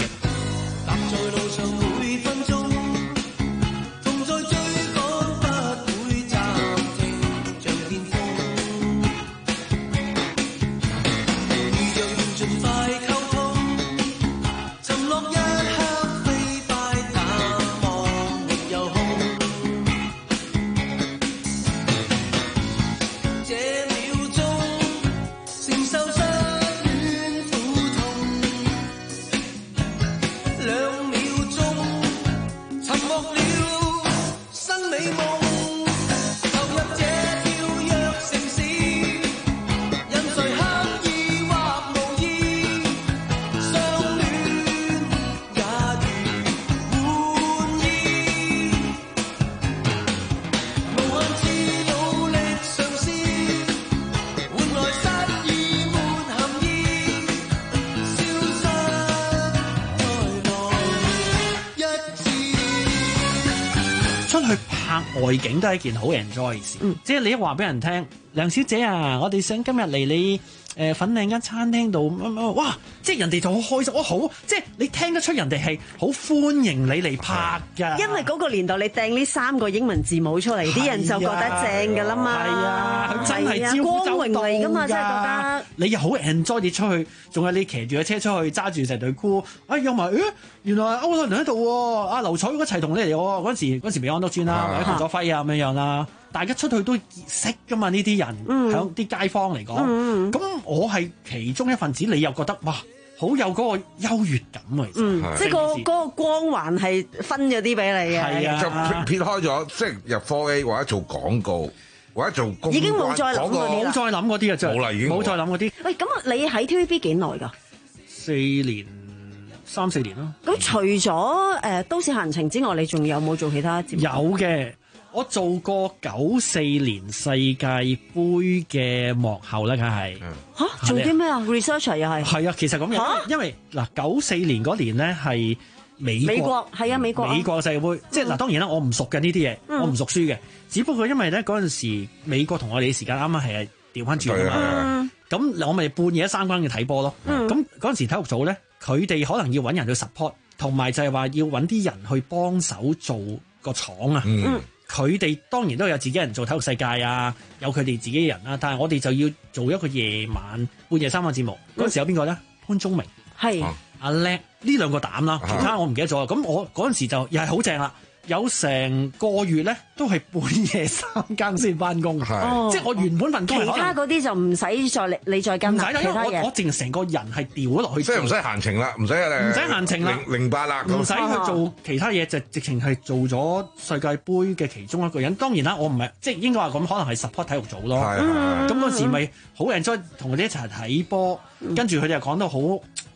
外景都係一件好 enjoy 嘅事，嗯、即係你一話俾人聽，梁小姐啊，我哋想今日嚟你誒、呃、粉嶺間餐廳度，哇！即係人哋就好開心，我好即係你聽得出人哋係好歡迎你嚟拍㗎。 因為嗰個年代你掟呢三個英文字母出嚟，啲、啊、人就覺得正㗎啦嘛。係啊，佢真係招光榮嚟㗎嘛，真係覺得。 你又好 enjoy 你出去，仲有你騎住個車出去，揸住成隊 crew，哎有埋，誒原來歐樂倫喺度喎，阿劉彩一齊同你嚟喎。嗰陣時嗰陣時未安德尊啦，或者馮佐輝啊咁樣樣啦。大家出去都識㗎嘛，呢啲人響啲、嗯、街坊嚟講，咁、嗯、我係其中一份子，你又覺得哇，好有嗰個優越感啊！其實嗯，即係、嗰個嗰、嗰個光環係分咗啲俾你嘅， 係啊， 就撇開咗，即係入科 A 或者做廣告，或者做公關， 已經冇再諗嗰啲啦， 冇再諗嗰啲啊，真係冇啦，已經冇再諗嗰啲。 喂，咁你喺 T V B 幾耐㗎？ 四年。三四年咯。 咁除咗誒、呃、都市閒情之外，你仲有冇做其他節目？ 有嘅，我做過九四年世界盃嘅幕後咧，梗係嚇做啲咩啊 ？researcher 又係係啊，其實咁樣，啊、因為嗱九四年嗰年咧係美國， 美國係啊，美國美國世界盃，嗯、即係嗱當然啦，我唔熟嘅呢啲嘢，嗯、我唔熟書嘅，只不過因為咧嗰陣時美國同我哋嘅時間啱啱係調翻轉啊嘛，咁我咪半夜三更嘅睇波咯，咁嗰陣時體育組咧。佢哋可能要揾人去 support，同埋就係話要揾啲人去幫手做個廠啊。佢哋、嗯、當然都有自己人做體育世界啊，有佢哋自己人啦。但係我哋就要做一個夜晚半夜三更節目。嗰陣、嗯、時有邊個咧？潘宗明係阿叻呢兩個膽啦，其他我唔記得咗。咁我嗰陣時就又係好正啦。有成個月咧，都係半夜三更先翻工， 哦、 即係我原本份工。 其他嗰啲就唔使再你你再跟啦。 唔使，因為我我淨成個人係調咗落去。 即係唔使閒情啦，唔使唔使閒情啦， 零八啦， 唔使去做其他嘢，就直情係做咗世界盃嘅其中一個人。當然啦，我唔係即係應該話咁，可能係 support 體育組咯。咁嗰、嗯、時咪好 enjoy 同佢哋一齊睇波，跟住佢哋又講到好哇，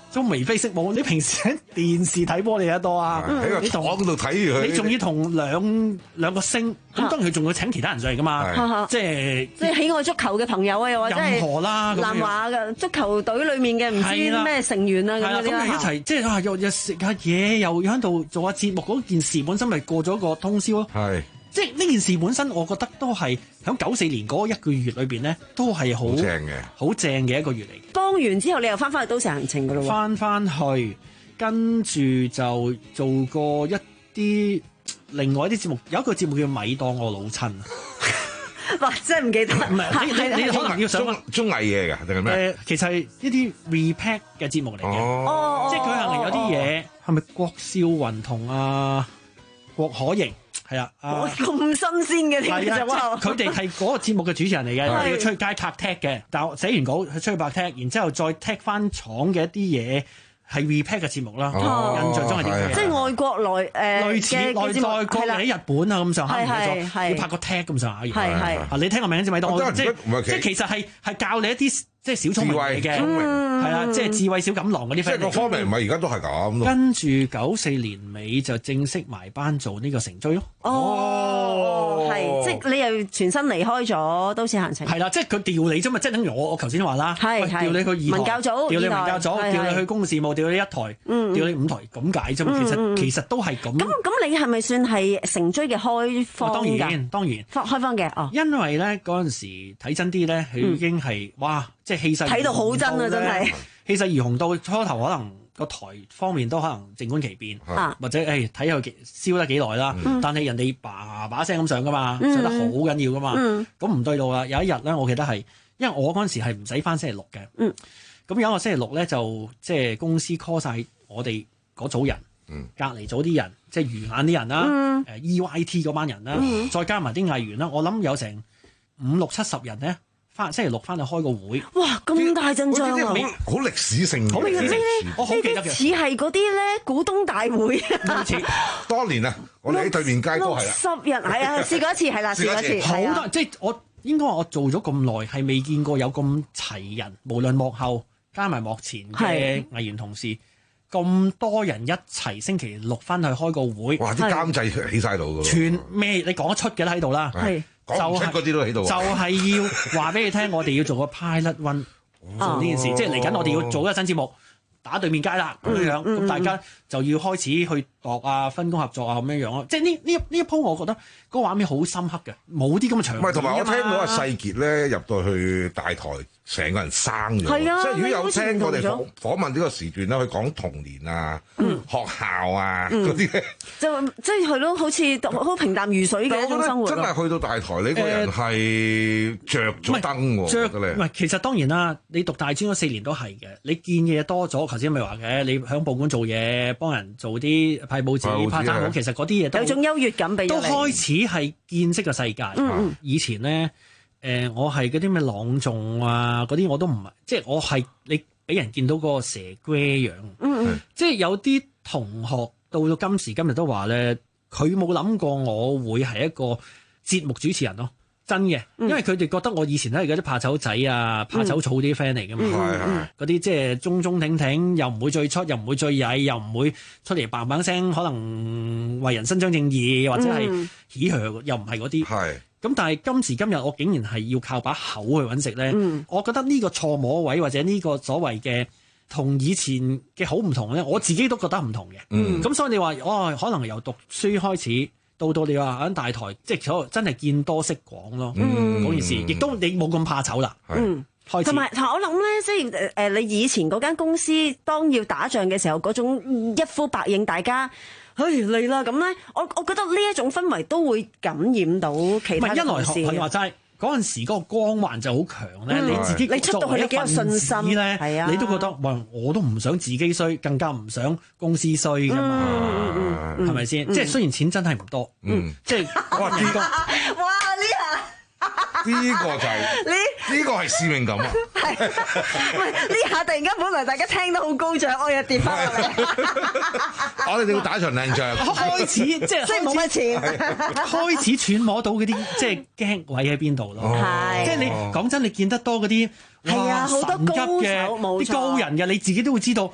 都眉飛色舞。你平時喺電視睇波你睇得多啊？ 喺個廠度睇住佢， 你仲要同兩兩個星，咁當然佢仲要請其他人上嚟噶嘛？即係即係喜愛足球嘅朋友啊，又或者係任何啦， 南華嘅足球隊裡面嘅唔知咩成員啊咁樣。 咁你一齊即係又又食下嘢，又要喺度做下節目，嗰件事本身咪過咗個通宵咯。 係。 即係呢件事本身，我覺得都係喺九四年嗰一個月裏邊咧，都係好正嘅， 好正嘅一個月嚟。 幫完之後，你又翻返去都市行程噶咯喎？ 翻翻去，跟住就做過一啲另外一啲節目，有一個節目叫《咪當我老親》。 哇！真係唔記得。 唔係你你你可能要想綜綜藝嘢㗎定係咩？ 誒，其實係一啲 repack 嘅節目嚟嘅。哦，即係佢係有啲嘢係咪郭少雲同阿郭可盈？係啊， 咁新鮮嘅添， 係啊，佢哋係嗰個節目嘅主持人嚟嘅，佢要出去街拍 tag 嘅，但係寫完稿佢出去拍 tag，然之後再 tag 翻廠嘅一啲嘢係 repack 嘅節目啦。印象中係點嘅？ 即係外國來誒類似內外國喺日本啊咁上下嘅嘢，要拍個 tag 咁上下。 係係啊，你聽個名先咪當我即係即係其實係係教你一啲即係小聰明嚟嘅，係啦，即係智慧小錦囊嗰啲。即係各方面唔係而家都係咁咯。 跟住九四年尾就正式埋班做呢個成追咯。 哦，係，即係你又全身離開咗都市行程。 係啦，即係佢調你啫嘛，即係等於我我頭先話啦， 係調你去二台， 文教組， 調你文教組，調你去公共事務，調你一台，調你五台咁解啫嘛。其實其實都係咁。 咁咁，你係咪算係成追嘅開放㗎？ 當然當然， 開放嘅哦。 因為咧嗰陣時睇真啲咧，佢已經係哇，即係氣勢睇到好真啊！真係氣勢如虹到初頭可能。個台方面都可能靜觀其變， 啊、 或者誒睇佢燒得幾耐啦。嗯、但係人哋叭叭聲咁上噶嘛，嗯、上得好緊要噶嘛。咁唔、嗯、對路啦。有一日咧，我記得係，因為我嗰陣時係唔使翻星期六嘅。咁、嗯、有一個星期六咧，就即係公司 call 晒我哋嗰組人，嗯、隔離組啲人，即係魚眼啲人啦，誒、嗯呃、E Y T 嗰班人啦，嗯、再加埋啲藝員啦，我諗有成五六七十人咧。翻星期六翻去開個會， 哇！咁大陣仗啊， 好歷史性， 好歷史性，我好記得嘅， 似係嗰啲咧股東大會。 似當年啊，我哋喺對面街都係啦， 十人係啊，試過一次係啦，試過一次， 好多即係我應該話我做咗咁耐，係未見過有咁齊人，無論幕後加埋幕前嘅藝員同事，咁多人一齊星期六翻去開個會， 哇！啲監製起晒度㗎， 全咩你講得出嘅都喺度啦，係。 就係嗰啲都喺度， 就係要話俾你聽，我哋要做個 pilot run 做呢件事，即係嚟緊我哋要做一個新節目，打對面街啦咁樣，咁大家就要開始去度啊，分工合作啊咁樣樣咯。即係呢呢一呢一鋪，我覺得嗰個畫面好深刻嘅，冇啲咁嘅場面。 唔係，同埋我聽到阿世傑咧入到去大台，成個人生咗。係啊，即係如果有聽我哋訪訪問呢個時段咧，佢講童年啊、學校啊嗰啲， 就即係係咯，好似好平淡如水嘅一種生活。 真係去到大台，你個人係着咗燈喎。 着唔係，其實當然啦，你讀大專嗰四年都係嘅，你見嘅嘢多咗。頭先咪話嘅，你喺報館做嘢，幫人做啲派報紙、派單簿，其實嗰啲嘢都有種優越感俾你。 都開始係見識個世界。嗯、以前咧，誒、呃，我係嗰啲咩朗誦啊，嗰啲我都唔係，即係我係你俾人見到嗰個蛇龜樣。嗯嗯，即係有啲同學到到今時今日都話咧，佢冇諗過我會係一個節目主持人咯。真嘅，因為佢哋覺得我以前都係嗰啲怕醜仔啊、怕醜草啲 friend 嚟㗎嘛，嗰啲即係中中挺挺，又唔會最出，又唔會最曳，又唔會出嚟嘭嘭聲，可能為人伸張正義或者係喜鵲，又唔係嗰啲。係咁，但係今時今日我竟然係要靠把口去揾食咧，嗯、我覺得呢個錯摸位或者呢個所謂嘅同以前嘅好唔同咧，我自己都覺得唔同嘅。咁、嗯、所以你話哦，可能由讀書開始。到到你話喺大台，即係真係見多識廣咯。嗯，嗰件事亦都你冇咁怕醜啦。嗯，開始。同埋， 我諗咧，即係誒，你以前嗰間公司當要打仗嘅時候，嗰種一呼百應，大家去嚟啦咁咧，我我覺得呢一種氛圍都會感染到其他同事。 唔係，一來學你話齋。嗰陣時嗰個光環就好強咧，嗯、你自己你出到去你幾有信心咧，啊、你都覺得喂，我都唔想自己衰，更加唔想公司衰噶嘛，係咪先？即係雖然錢真係唔多，嗯，即係哇呢個， 哇呢下。 呢個就係呢個係使命感啊！ 係，喂呢下突然間本來大家聽得好高漲，我又跌翻落嚟。 我哋要打場靚仗， 開始即係即係冇乜錢， 開始揣摩到嗰啲即係驚位喺邊度咯。係，即係你講真，你見得多嗰啲係啊好多高手啲高人嘅，你自己都會知道。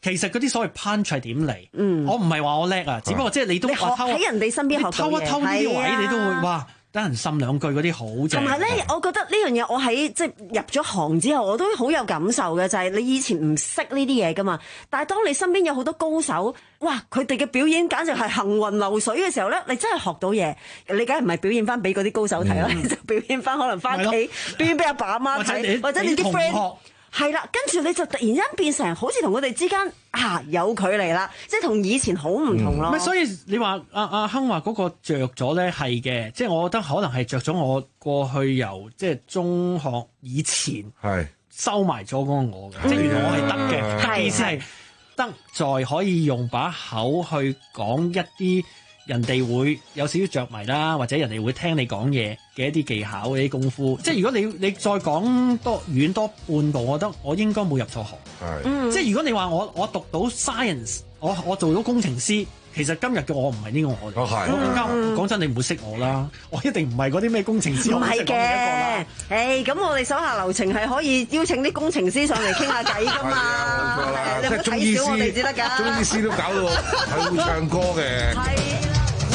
其實嗰啲所謂 punch 係點嚟？ 嗯， 我唔係話我叻啊，只不過即係你都你學喺人哋身邊學到嘢， 偷一偷呢啲位，你都會哇！等人滲兩句嗰啲好正。 同埋咧，我覺得呢樣嘢我喺即係入咗行之後，我都好有感受嘅，就係、是、你以前唔識呢啲嘢噶嘛，但係當你身邊有好多高手，哇！佢哋嘅表演簡直係行雲流水嘅時候咧，你真係學到嘢。你梗係唔係表演翻俾嗰啲高手睇啦，嗯、你就表演翻可能翻屋企表演俾阿爸阿媽睇，或者你啲 friend。係啦，跟住你就突然間變成好似同佢哋之間啊有距離啦，即係同以前好唔同咯。 唔係、嗯，所以你話阿阿亨話嗰個著咗咧係嘅，即係我覺得可能係着咗我過去由即係中學以前係收埋咗嗰個我嘅，即係原來我係得嘅。得意思係得在可以用把口去講一啲人哋會有少少着迷啦，或者人哋會聽你講嘢嘅一啲技巧嘅啲功夫，即係如果你你再講多遠多半步，我覺得我應該冇入錯行。係，即係如果你話我我讀到 science， 我我做到工程師，其實今日嘅我唔係呢個我。哦係。我更加講真，你唔會識我啦，我一定唔係嗰啲咩工程師。唔係嘅， 誒咁我哋手下留情係可以邀請啲工程師上嚟傾下偈㗎嘛。 冇錯啦， 你唔好睇小我哋至得㗎。 中醫師都搞到係會唱歌嘅。係。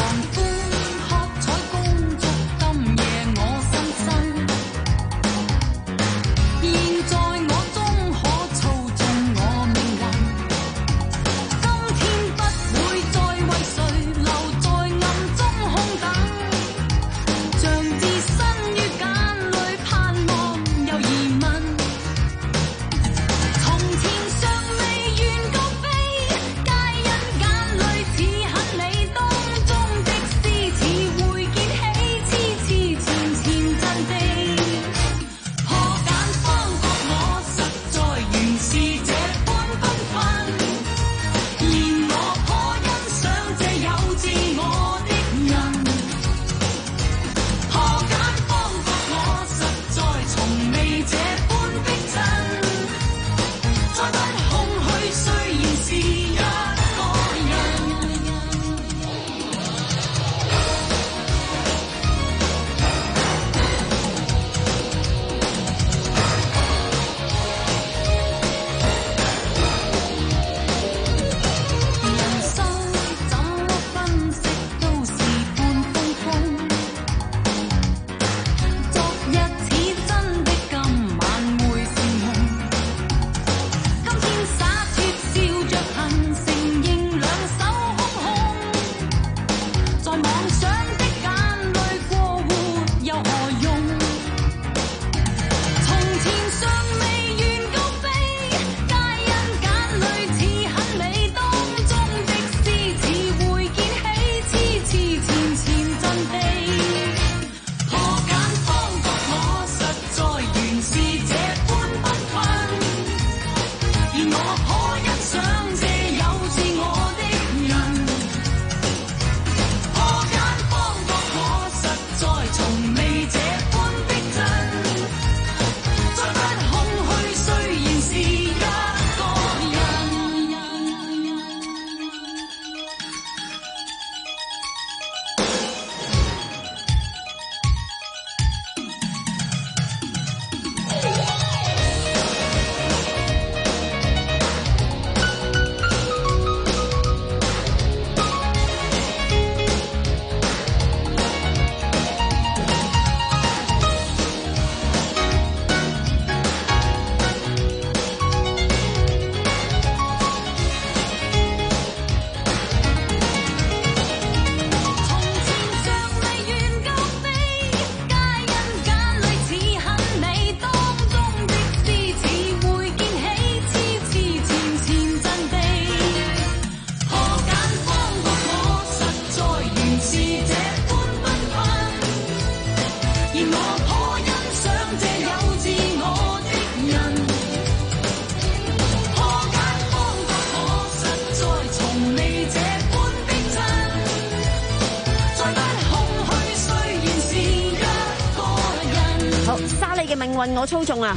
命運我操縱啊！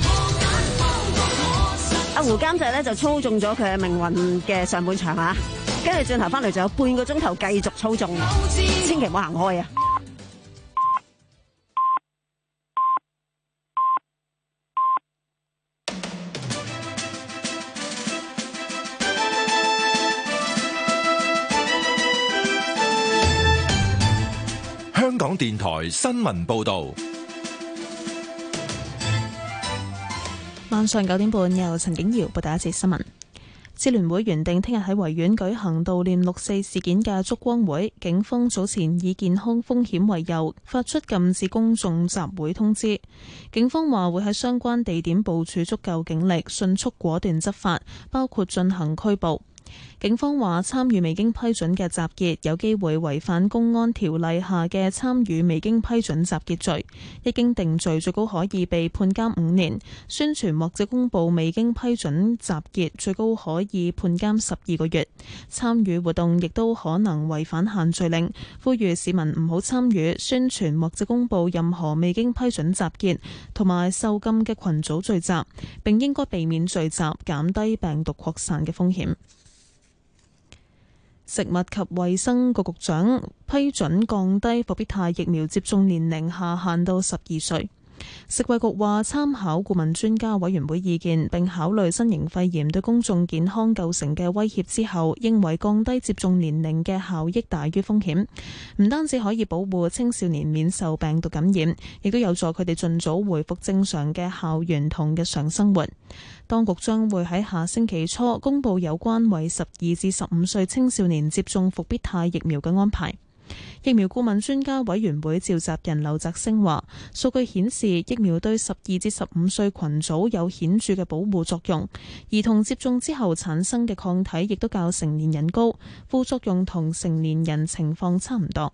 阿胡監製咧就操縱咗佢嘅命運嘅上半場啊，跟住轉頭翻嚟仲有半個鐘頭繼續操縱，千祈唔好行開啊！ 電台新聞報道。 晚上九點半，由陳景瑤報第一節新聞。支聯會原定聽日喺維園舉行悼念六四事件嘅燭光會，警方早前以健康風險為由發出禁止公眾集會通知。警方話會喺相關地點部署足夠警力，迅速果斷執法，包括進行拘捕。警方話參與未經批准嘅集結有機會違反公安條例下嘅參與未經批准集結罪，一經定罪最高可以被判監五年，宣傳或者公佈未經批准集結最高可以判監十二個月，參與活動亦都可能違反限聚令，呼籲市民唔好參與、宣傳或者公佈任何未經批准集結同埋受禁嘅群組聚集，並應該避免聚集，減低病毒擴散嘅風險。食物及衛生局局長批准降低復必泰疫苗接種年齡下限到十二歲。食衛局話參考顧問專家委員會意見，並考慮新型肺炎對公眾健康構成嘅威脅之後，認為降低接種年齡嘅效益大於風險，唔單止可以保護青少年免受病毒感染，亦都有助佢哋盡早回復正常嘅校園同日常生活。當局將會喺下星期初公布有關為十二至十五歲青少年接種復必泰疫苗嘅安排。疫苗顧問專家委員會召集人劉澤星話，數據顯示疫苗對十二至十五歲群組有顯著嘅保護作用，兒童接種之後產生嘅抗體亦都較成年人高，副作用同成年人情況差唔多。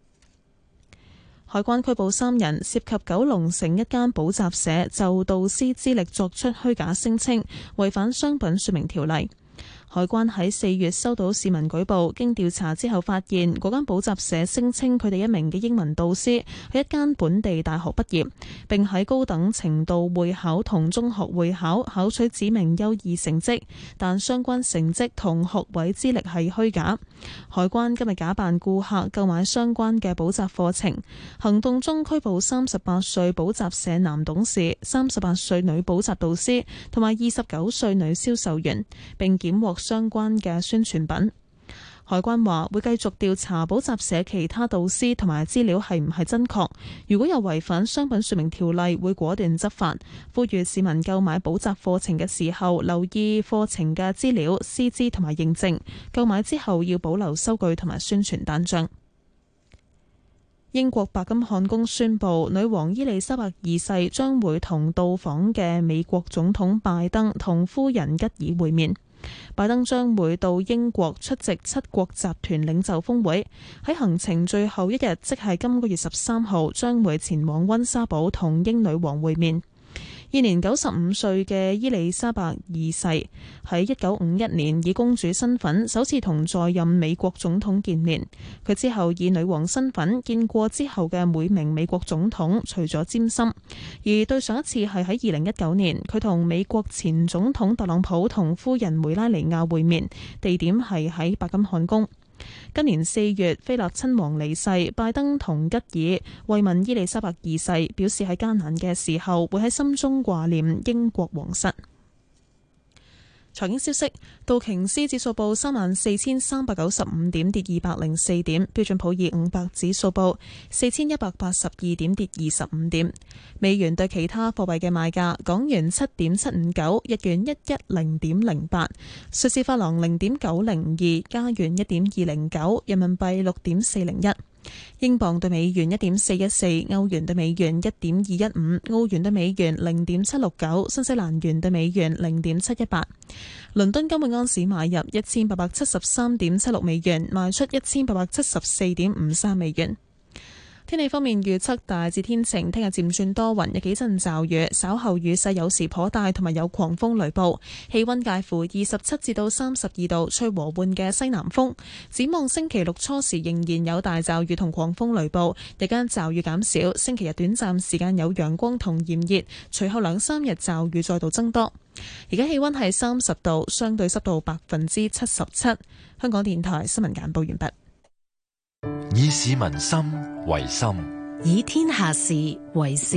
海關拘捕三人，涉及九龍城一間補習社就導師資歷作出虛假聲稱，違反商品說明條例。海關喺四月收到市民舉報，經調查之後發現，嗰間補習社聲稱佢哋一名嘅英文導師喺一間本地大學畢業，並喺高等程度會考同中學會考考取指明優異成績，但相關成績同學位資歷係虛假。海關今日假扮顧客購買相關嘅補習課程，行動中拘捕三十八歲補習社男董事、三十八歲女補習導師同埋二十九歲女銷售員，並檢獲相關嘅宣傳品。海關話會繼續調查補習社其他導師同埋資料係唔係真確，如果有違反商品說明條例，會果斷執法。呼籲市民購買補習課程嘅時候，留意課程嘅資料、師資同埋認證。購買之後要保留收據同埋宣傳單張。英國白金漢宮宣布，女王伊麗莎白二世將會同到訪嘅美國總統拜登同夫人吉爾會面。拜登將會到英國出席七國集團領袖峰會，喺行程最後一日，即係今個月十三號，將會前往溫莎堡同英女王會面。現年九十五歲嘅伊麗莎白二世喺一九五一年以公主身份首次同在任美國總統見面，佢之後以女王身份見過之後嘅每名美國總統，除咗詹森。而對上一次係喺二零一九年，佢同美國前總統特朗普同夫人梅拉尼亞會面，地點係喺白金漢宮。今年四月，菲臘親王離世，拜登同吉爾慰問伊麗莎白二世，表示喺艱難嘅時候會喺心中掛念英國皇室。財經消息，道瓊斯指數報三萬四千三百九十五點，跌二百零四點；標準普爾五百指數報四千一百八十二點，跌二十五點。美元對其他貨幣嘅賣價：港元七點七五九，日元一一零點零八，瑞士法郎零點九零二，加元一點二零九，人民幣六點四零一。英鎊對美元一點四一四，歐元對美元一點二一五，澳元對美元零點七六九，新西蘭元對美元零點七一八。倫敦金每盎司買入一千八百七十三點七六美元，賣出一千八百七十四點五三美元。天氣方面預測大致天晴，聽日漸轉多雲，有幾陣驟雨，稍後雨勢有時頗大，同埋有狂風雷暴。氣溫介乎二十七至到三十二度，吹和緩嘅西南風。展望星期六初時仍然有大驟雨同狂風雷暴，日間驟雨減少。星期日短暫時間有陽光同炎熱，隨後兩三日驟雨再度增多。而家氣溫係三十度，相對濕度百分之七十七。香港電台新聞簡報完畢。 以市民心為心， 以天下事為事。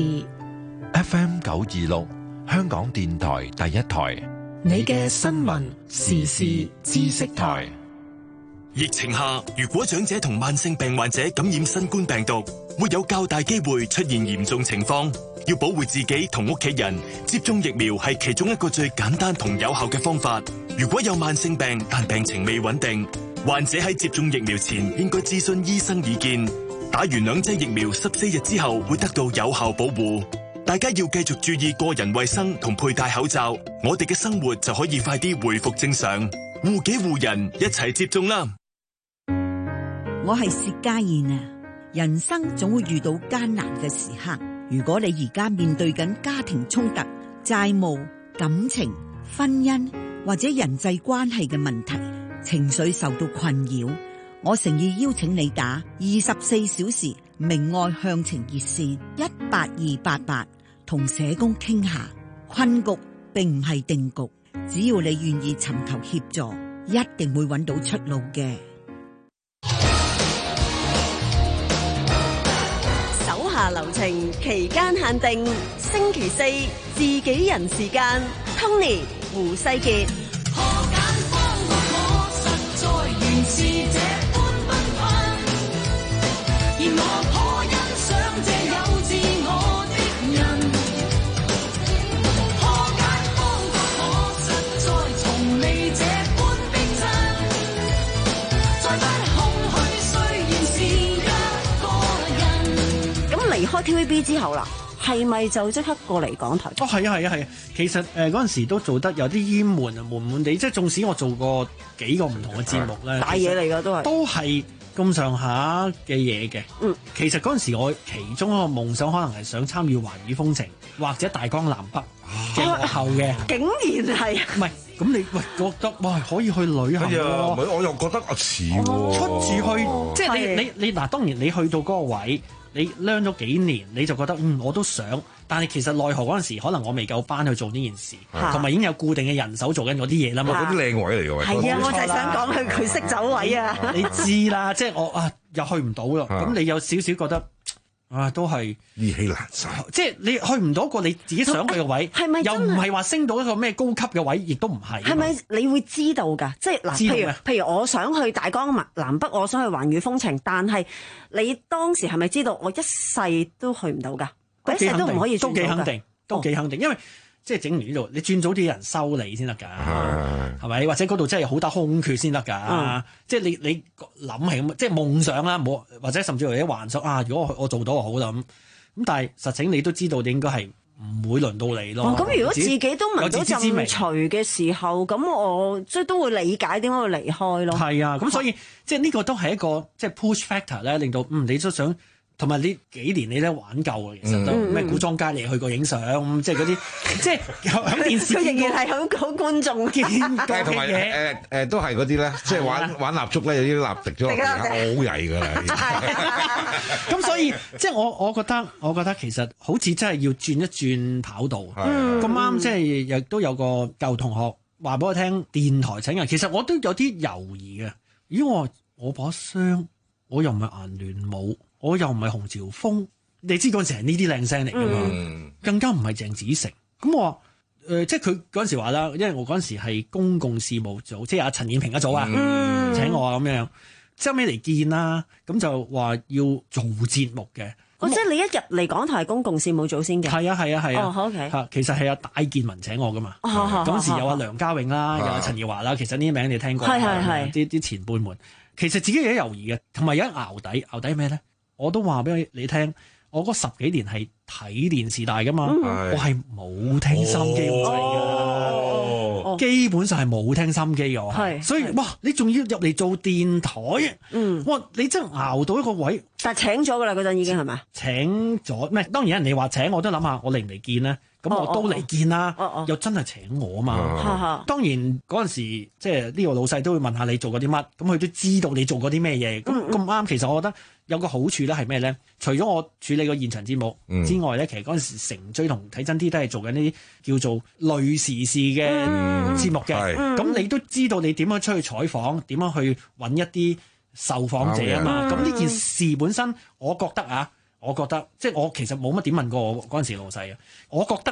F M 九二六，香港電台第一台， 你嘅新聞時事知識台。 疫情下，如果長者同慢性病患者感染新冠病毒， 會有較大機會出現嚴重情況。要保護自己同屋企人，接種疫苗係其中一個最簡單同有效嘅方法。如果有慢性病但病情未穩定，患者喺接種疫苗前應該諮詢醫生意見。打完兩劑疫苗十四日之後會得到有效保護。大家要繼續注意個人衛生同佩戴口罩，我哋嘅生活就可以快啲回復正常。護己護人，一齊接種啦！ 我係薛家燕啊！人生總會遇到艱難嘅時刻，如果你而家面對緊家庭衝突、債務、感情、婚姻或者人際關係嘅問題，情緒受到困擾，我誠意邀請你打二十四小時明愛向晴熱線一八二八八，同社工傾下。困局並唔係定局，只要你願意尋求協助，一定會揾到出路嘅。 手下留情，期間限定，星期四自己人時間 ，Tony 胡世傑。 離開 T V B 之後啦，係咪就即刻過嚟港台？ 哦，係啊，係啊，係啊。其實誒嗰陣時都做得有啲厭悶啊，悶悶地。即係縱使我做過幾個唔同嘅節目咧， 大嘢嚟㗎都係，都係咁上下嘅嘢嘅。 嗯， 其實嗰陣時我其中一個夢想可能係想參與環宇風情或者大江南北嘅幕後嘅。 竟然係唔係？咁你喂覺得哇可以去旅行喎？ 我又覺得啊似喎， 出住去即係你你你嗱，當然你去到嗰個位。你孏咗幾年，你就覺得嗯我都想，但係其實奈何嗰陣時，可能我未夠班去做呢件事，同埋已經有固定嘅人手做緊嗰啲嘢啦嘛。 嗰啲靚位嚟㗎喎。 係啊，我就係想講佢佢識走位啊。 你知啦，即係我啊又去唔到咯，咁你有少少覺得啊都係意氣闌珊。 即係你去唔到一個你自己想去嘅位， 係咪又唔係話升到一個咩高級嘅位，亦都唔係。 係咪你會知道㗎？即係嗱，譬如譬如我想去大江南北，我想去環宇風情，但係你當時係咪知道我一世都去唔到㗎？一世都唔可以轉到㗎。 都幾肯定，都幾肯定，因為即係整完呢度，你轉早啲人收你先得㗎，係咪？或者嗰度真係好大空缺先得㗎。即係你你諗係咁，即係夢想啦，冇或者甚至乎啲幻想啊！如果我我做到就好啦咁。咁但係實情你都知道，你應該係唔會輪到你咯。 咁、哦、如果自己都聞到陣除嘅時候，咁我即係都會理解點解會離開咯。 係啊，咁所以即係呢個都係一個即係 push factor 咧，令到嗯你都想。同埋呢幾年你咧玩夠啊，其實都咩古裝街你去過影相，即係嗰啲即係喺電視。 佢仍然係好好觀眾見過嘅嘢。誒誒都係嗰啲咧，即係玩玩蠟燭咧，有啲蠟滴咗落嚟，好曳㗎啦。 咁所以即係我我覺得，我覺得其實好似真係要轉一轉跑道。咁啱即係亦都有個舊同學話俾我聽，電台請人，其實我都有啲猶豫嘅。咦，我我把聲，我又唔係顏聯武。我又唔係洪朝豐，你知嗰陣時係呢啲靚聲嚟㗎嘛，嗯、更加唔係鄭子誠。咁我話誒、呃，即係佢嗰陣時話啦，因為我嗰陣時係公共事務組，即係阿陳燕平一組啊，嗯、請我啊咁樣，之後尾嚟見啦，咁就話要做節目嘅。 哦，即係你一入嚟港台公共事務組先嘅。 係啊係啊係啊。 哦 OK。 嚇，其實係阿戴建文請我㗎嘛。 嗰陣、哦、時有阿梁家永啦，啊、有阿陳耀華啦，其實呢啲名你聽過。 係係係。 啲啲前輩們，其實自己有啲猶豫嘅，同埋有一淆底，淆底咩咧？我都話俾你聽，我嗰十幾年係睇電視大噶嘛，嗯、我係冇聽心機㗎，哦、基本上係冇聽心機嘅，係，所以哇，你仲要入嚟做電台，嗯，哇，你真係熬到一個位， 但係請咗㗎啦，嗰陣已經係咪？ 請咗咩？當然人哋話請我都諗下，我嚟唔嚟見咧？咁我都嚟見啦，哦哦、又真係請我啊嘛。哦、當然嗰陣時，即係呢個老細都會問下你做過啲乜，咁佢都知道你做過啲咩嘢。咁咁啱，其實我覺得有個好處咧係咩咧？除咗我處理個現場節目之外咧，嗯、其實嗰陣時成追同睇真啲都係做緊呢啲叫做類時事嘅節目嘅。咁、嗯、你都知道你點樣出去採訪，點樣去揾一啲受訪者啊嘛。咁呢、嗯、件事本身，我覺得啊。我覺得即係我其實冇乜點問過我嗰陣時老細啊，我覺得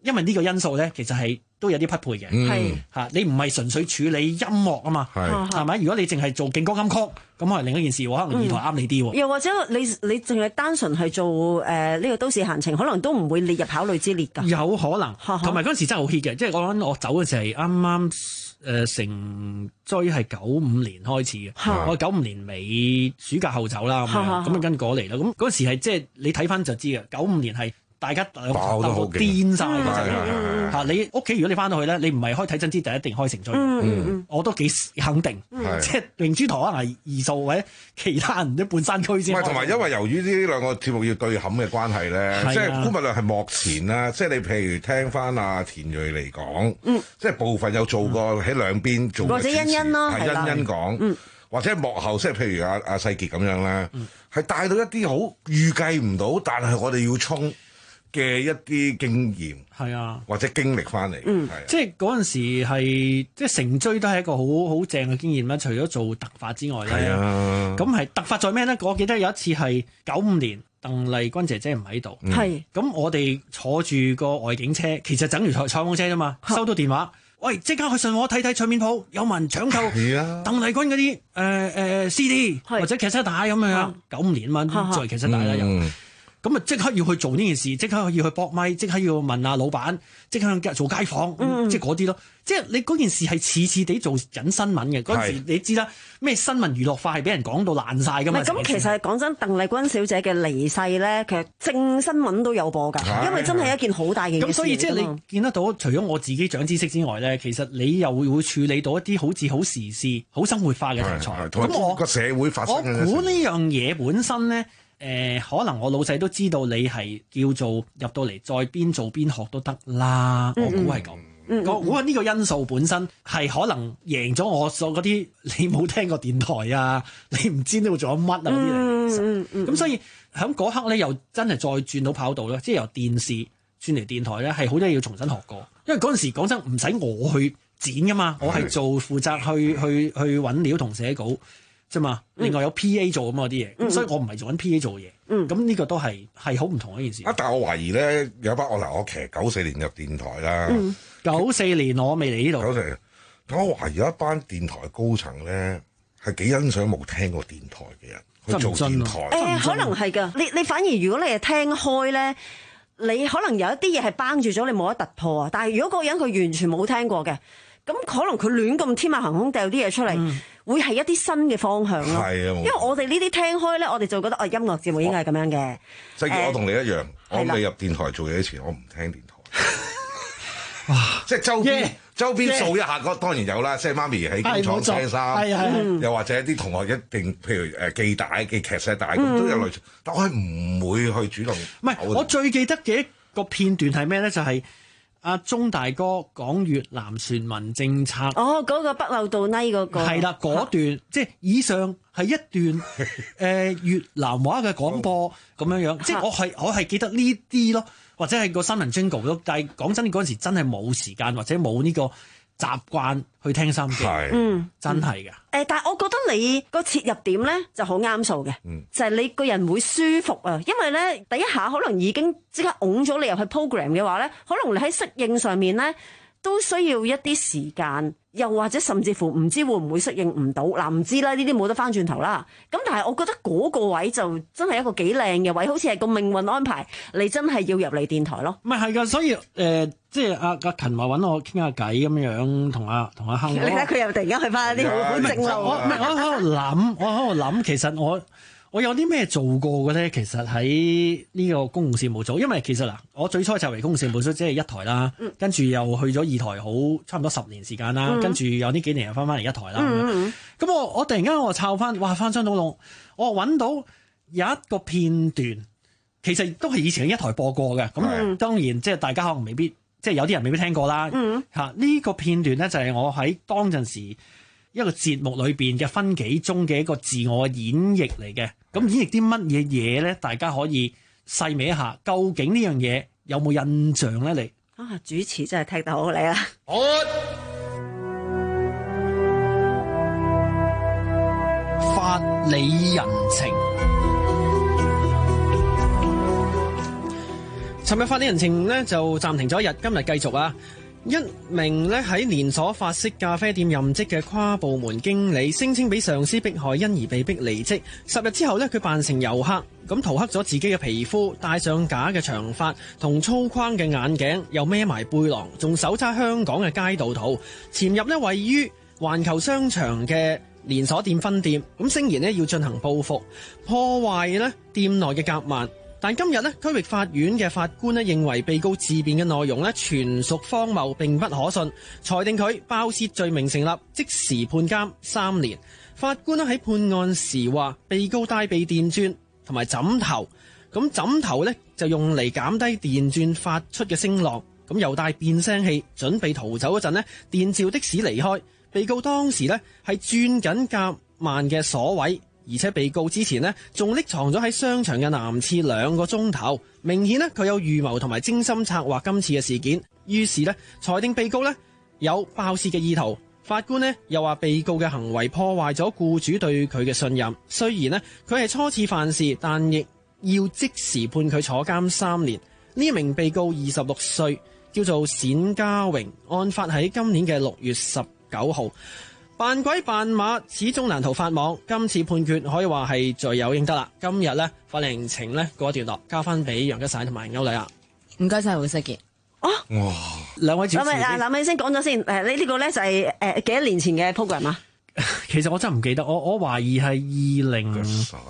因為呢個因素咧，其實係都有啲匹配嘅。係嚇、嗯，你唔係純粹處理音樂啊嘛，係係咪？如果你淨係做勁歌金曲，咁可能另一件事喎，可能二台啱你啲喎、嗯。 又或者你你淨係單純係做誒呢、呃這個都市閒情，可能都唔會列入考慮之列㗎。 有可能，同埋嗰陣時真係好 hit 嘅，即係我諗我走嘅時係啱啱誒成追係九五年開始嘅，我九五年尾暑假後走啦，咁樣咁跟過嚟啦。咁嗰陣時係即係你睇翻就知嘅，九五年係。大家爆到癲晒嗰陣嚇！你屋企如果你翻到去咧，你唔係開睇真啲，就一定開成追。嗯、我都幾肯定，嗯、即係明珠台可能係二數或者其他人啲半山區先。唔係同埋因為由於呢兩個節目要對冚嘅關係咧，即係姑勿論係幕前啦，即係你譬如聽翻阿田蕊嚟講，嗯、即係部分有做過喺兩邊做或者欣欣咯，係欣欣講，嗯、或者幕後即係譬如阿阿世傑咁樣咧，係、嗯、帶到一啲好預計唔到，但係我哋要衝嘅一啲經驗係啊，或者經歷翻嚟，嗯，係、啊、即係嗰陣時係即係成追都係一個好好正嘅經驗啦。除咗做突發之外咧，係啊，咁係突發在咩咧？我記得有一次係九五年，鄧麗君姐姐唔喺度，係咁、嗯、我哋坐住個外景車，其實等於採採訪車啫嘛。收到電話，喂，即刻去信和睇睇唱片鋪，有冇人搶購鄧麗君嗰啲誒誒 C D 或者劇集帶咁樣？九五年啊嘛，再劇集帶啦又。咁啊！即刻要去做呢件事，即刻要去搏咪，即刻要問下老闆，即刻做街訪，嗯、即係嗰啲咯。即係你嗰件事係次次地做緊新聞嘅嗰陣時，你知啦，咩新聞娛樂化係俾人講到爛晒噶嘛？咁其實講真，鄧麗君小姐嘅離世咧，其實正新聞都有播㗎，因為真係一件好大嘅事。咁所以即係你見得到，除咗我自己長知識之外咧，其實你又會會處理到一啲好似好時事、好生活化嘅題材。咁我個社會發生嘅事，我估呢樣嘢本身咧。誒、呃、可能我老細都知道你係叫做入到嚟再邊做邊學都得啦，嗯、我估係咁。嗯、我估呢個因素本身係可能贏咗我所嗰啲你冇聽過電台啊，你唔知呢度做緊乜啊嗰啲嚟。咁、嗯嗯嗯、所以喺嗰刻咧又真係再轉到跑道咧，即係由電視轉嚟電台咧係好多嘢要重新學過。因為嗰陣時講真唔使我去剪噶嘛，我係做負責去去去揾料同寫稿啫嘛，另外有 P A 做咁嗰啲嘢，咁、嗯、所以我唔係做緊 P A 做嘢，咁呢、嗯、個都係係好唔同一件事。啊，但係我懷疑咧有一班我嗱，我其實九四年入電台啦，九四、嗯、年我未嚟呢度。九四年，但我懷疑有一班電台高層咧係幾欣賞冇聽過電台嘅人去做電台。誒、欸，可能係㗎，你你反而如果你係聽開咧，你可能有一啲嘢係綁住咗，你冇得突破啊。但係如果嗰個人佢完全冇聽過嘅，咁可能佢亂咁天馬行空掉啲嘢出嚟。嗯會係一啲新嘅方向咯，係啊，因為我哋呢啲聽開咧，我哋就覺得啊，音樂節目應該係咁樣嘅。世傑，我同你一樣，我未入電台做嘢之前，我唔聽電台。哇！即係周邊周邊掃一下，嗰當然有啦，即係媽咪喺工廠車衫，又或者啲同學一定，譬如誒寄帶、寄劇社帶咁都有類似，但我係唔會去主動。唔係，我最記得嘅一個片段係咩咧？就係。阿鐘大哥講越南船民政策，哦，嗰、那個北漏洞呢嗰個係啦，嗰段即係以上係一段誒、呃、越南話嘅廣播咁樣樣，即係我係我係記得呢啲咯，或者係個新聞 jingle 咯，但係講真嗰陣時真係冇時間或者冇呢個習慣去聽心機，嗯，真係嘅。誒、嗯，但係我覺得你個切入點咧就好啱數嘅，嗯、就係你個人會舒服啊，因為咧第一下可能已經即刻擁咗你入去 program 嘅話咧，可能你喺適應上面咧都需要一啲時間，又或者甚至乎唔知會唔會適應唔到，嗱唔知啦，呢啲冇得翻轉頭啦。咁但係我覺得嗰個位就真係一個幾靚嘅位，好似係個命運安排，你真係要入嚟電台咯。唔係係噶，所以誒、呃，即係阿阿勤話揾我傾下偈咁樣，同阿同阿亨。你睇佢又突然間去翻一啲好好正路。我唔係我喺度諗，我喺度諗，其實我。我有啲咩做過嘅咧？其實喺呢個公共事務組，因為其實嗱，我最初就為公共事務組即係一台啦，嗯、跟住又去咗二台，好差唔多十年時間啦，嗯、跟住有呢幾年又翻翻嚟一台啦。咁、嗯、我我突然間我抄翻，哇！翻箱倒籠，我揾到有一個片段，其實都係以前喺一台播過嘅。咁、嗯、當然即係大家可能未必，即係有啲人未必聽過啦。嚇、嗯，呢、呢個片段咧就係我喺當陣時一個節目裏邊嘅分幾鐘嘅一個自我演繹嚟嘅，咁演繹啲乜嘢嘢咧？大家可以細味一下，究竟呢樣嘢有冇印象咧？你啊，主持真係踢得好你啦！好，法理人情。 尋日法理人情呢就暫停咗一日，今日繼續啊！一名呢喺連鎖法式咖啡店任職嘅跨部門經理，聲稱俾上司迫害，因而被逼離職。十日之後呢，佢扮成遊客，咁塗黑咗自己嘅皮膚，戴上假嘅長髮同粗框嘅眼鏡，又孭埋背囊，仲手揸香港嘅街道圖，潛入呢位於環球商場嘅連鎖店分店，咁聲言呢要進行報復，破壞呢店內嘅夾萬。但今日呢，區域法院嘅法官呢認為被告自辯嘅內容呢全屬荒謬，並不可信，裁定佢爆竊罪名成立，即時判監三年。法官呢喺判案時話，被告帶備電鑽同埋枕頭，咁枕頭呢就用嚟減低電鑽發出嘅聲浪，咁又帶變聲器，準備逃走嗰陣呢，電召的士離開。被告當時呢係轉緊夾萬嘅鎖位。而且被告之前呢，仲匿藏咗喺商場嘅男廁兩個鐘頭，明顯呢，佢有預謀同埋精心策劃今次嘅事件。於是呢，裁定被告呢有爆竊嘅意圖。法官呢又話被告嘅行為破壞咗僱主對佢嘅信任。雖然呢，佢係初次犯事，但亦要即時判佢坐監三年。呢一名被告二十六歲，叫做冼家榮，案發喺今年嘅六月十九號。扮鬼扮馬始終難逃法網，今次判決可以話係罪有應得啦。今日呢，法庭情呢告一段落，交翻俾楊吉散同埋歐麗啊。 唔該晒胡世傑。哦， 哇！ 兩位主持， 嗱嗱，咪先講咗先。誒，你呢個咧就係誒幾多年前嘅 program 啊？ 其實我真係唔記得，我我懷疑係二零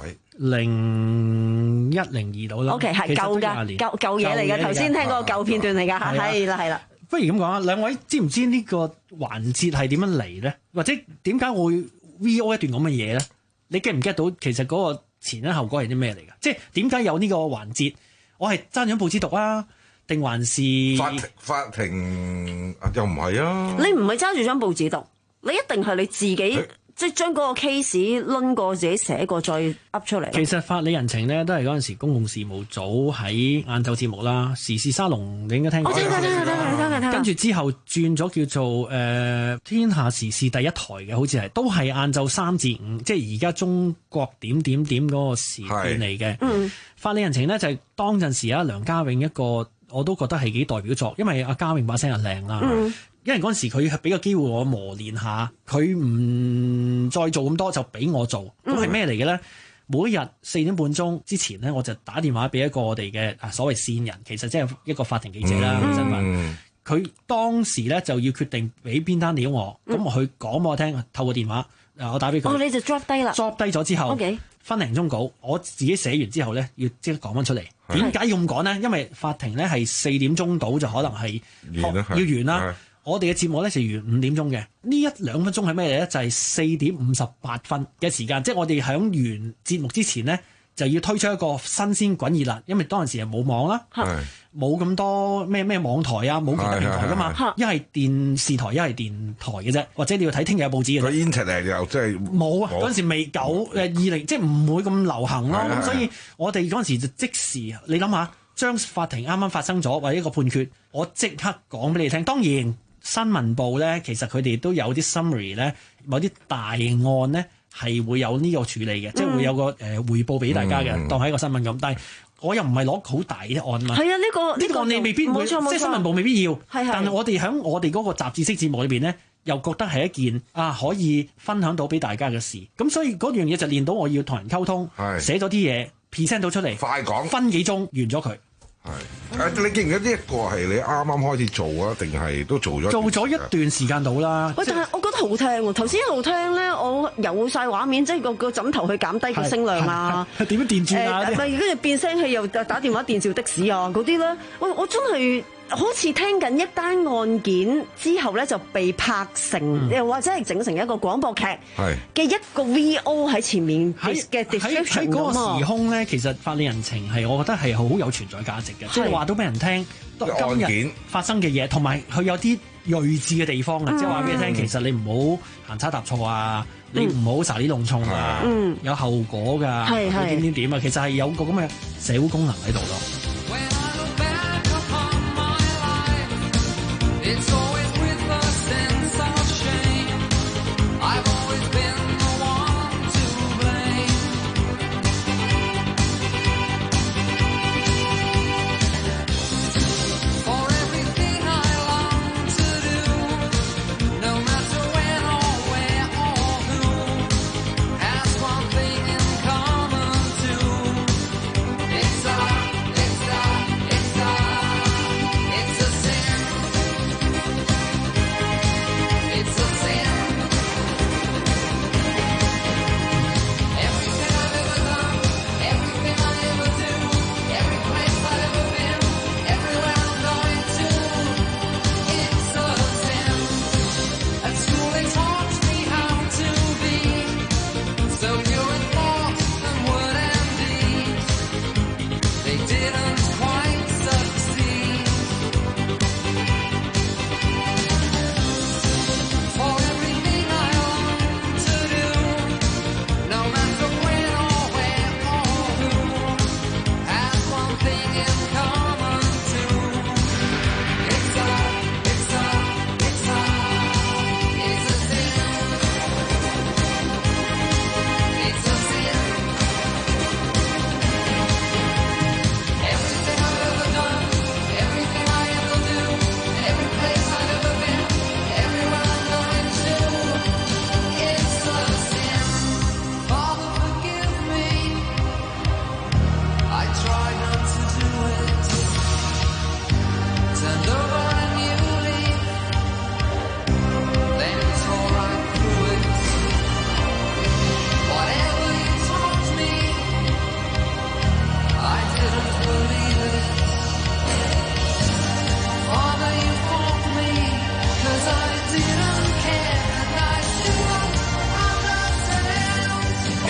零一零二到啦。 O K， 係舊㗎，舊舊嘢嚟嘅。頭先聽嗰個舊片段嚟㗎，係啦係啦。 不如咁講啊，兩位知唔知呢個環節係點樣嚟咧？或者點解會 V O 一段咁嘅嘢咧？你 get 唔 get 到其實嗰個前因後果係啲咩嚟㗎？即係點解有呢個環節？我係爭咗報紙讀啊，定還是法庭？法庭又唔係啊？ 你唔係揸住張報紙讀，你一定係你自己。即係將嗰個 case 攆過自己寫過再噏出嚟。 其實法理人情咧都係嗰陣時公共事務組喺晏晝節目啦，時事沙龍你應該聽過。 我聽過聽過聽過聽過聽過。 跟住之後轉咗叫做誒、呃、天下時事第一台嘅，好似係都係晏晝三至五，即係而家中國點點點嗰個時段嚟嘅。嗯，法理人情咧就係、是、當陣時啊梁家永一個我都覺得係幾代表作，因為阿家永把聲又靚啦。嗯。因為嗰陣時佢係俾個機會我磨練下，佢唔再做咁多就俾我做，咁係咩嚟嘅咧？每一日四點半鐘之前咧，我就打電話俾一個我哋嘅啊所謂線人，其實即係一個法庭記者啦，身份。佢當時咧就要決定俾邊單料我，咁我去講俾我聽，透過電話，我打俾佢。 哦，你就 drop 低啦 ，drop 低咗之後， okay. 分零鐘稿，我自己寫完之後咧，要即刻講翻出嚟。點解要咁講咧？因為法庭咧係四點鐘到就可能係要完啦。我哋嘅節目咧就完五點鐘嘅，呢一兩分鐘係咩嚟咧？就係四點五十八分嘅時間，即係我哋響完節目之前咧就要推出一個新鮮滾熱辣，因為當陣時係冇網啦，冇咁多咩咩網台啊，冇其他平台噶嘛，一係電視台，一係電台嘅啫，或者你要睇聽日嘅報紙嘅。 佢 internet 又即係冇啊！嗰陣時未九誒二零，即係唔會咁流行咯。咁所以我哋嗰陣時就即時，你諗下，將法庭啱啱發生咗或者一個判決，我即刻講俾你聽。當然。新聞部咧，其實佢哋都有啲 summary 咧，某啲大案咧係會有呢個處理嘅，嗯、即係會有個誒、呃、匯報俾大家嘅，嗯、當係一個新聞咁。但係我又唔係攞好大嘅案嘛。係啊，呢、呢個呢、呢個案你未必會，即係新聞部未必要。 係係。 但係我哋喺我哋嗰個雜誌式節目裏邊咧，又覺得係一件啊可以分享到俾大家嘅事。咁所以嗰樣嘢就練到我要同人溝通，寫咗啲嘢 present 到出嚟， 快講， 分幾鐘完咗佢。 係，誒你記唔記得呢一個係你啱啱開始做啊，定係都做咗？ 做咗一段時間到啦。 喂，但係我覺得好聽喎，頭先一路聽咧，我有晒畫面，即係個個枕頭去減低個聲量啊， 點樣電鑽啊？ 誒，咪跟住變聲器又打電話電召的士啊，嗰啲咧，喂，我真係好似聽緊一單案件之後咧就被拍成，又、嗯、或者係整成一個廣播劇嘅一個 V O 喺前面嘅 description 喺嗰個時空咧，其實法理人情係我覺得係好有存在價值嘅，即係話到俾人聽今日發生嘅嘢，同埋佢有啲睿智嘅地方啊！即係話俾你聽，其實你唔好行差踏錯啊，嗯、你唔好撒啲弄蟲啊，嗯、有後果㗎，點點點啊！其實係有個咁嘅社會功能喺度咯。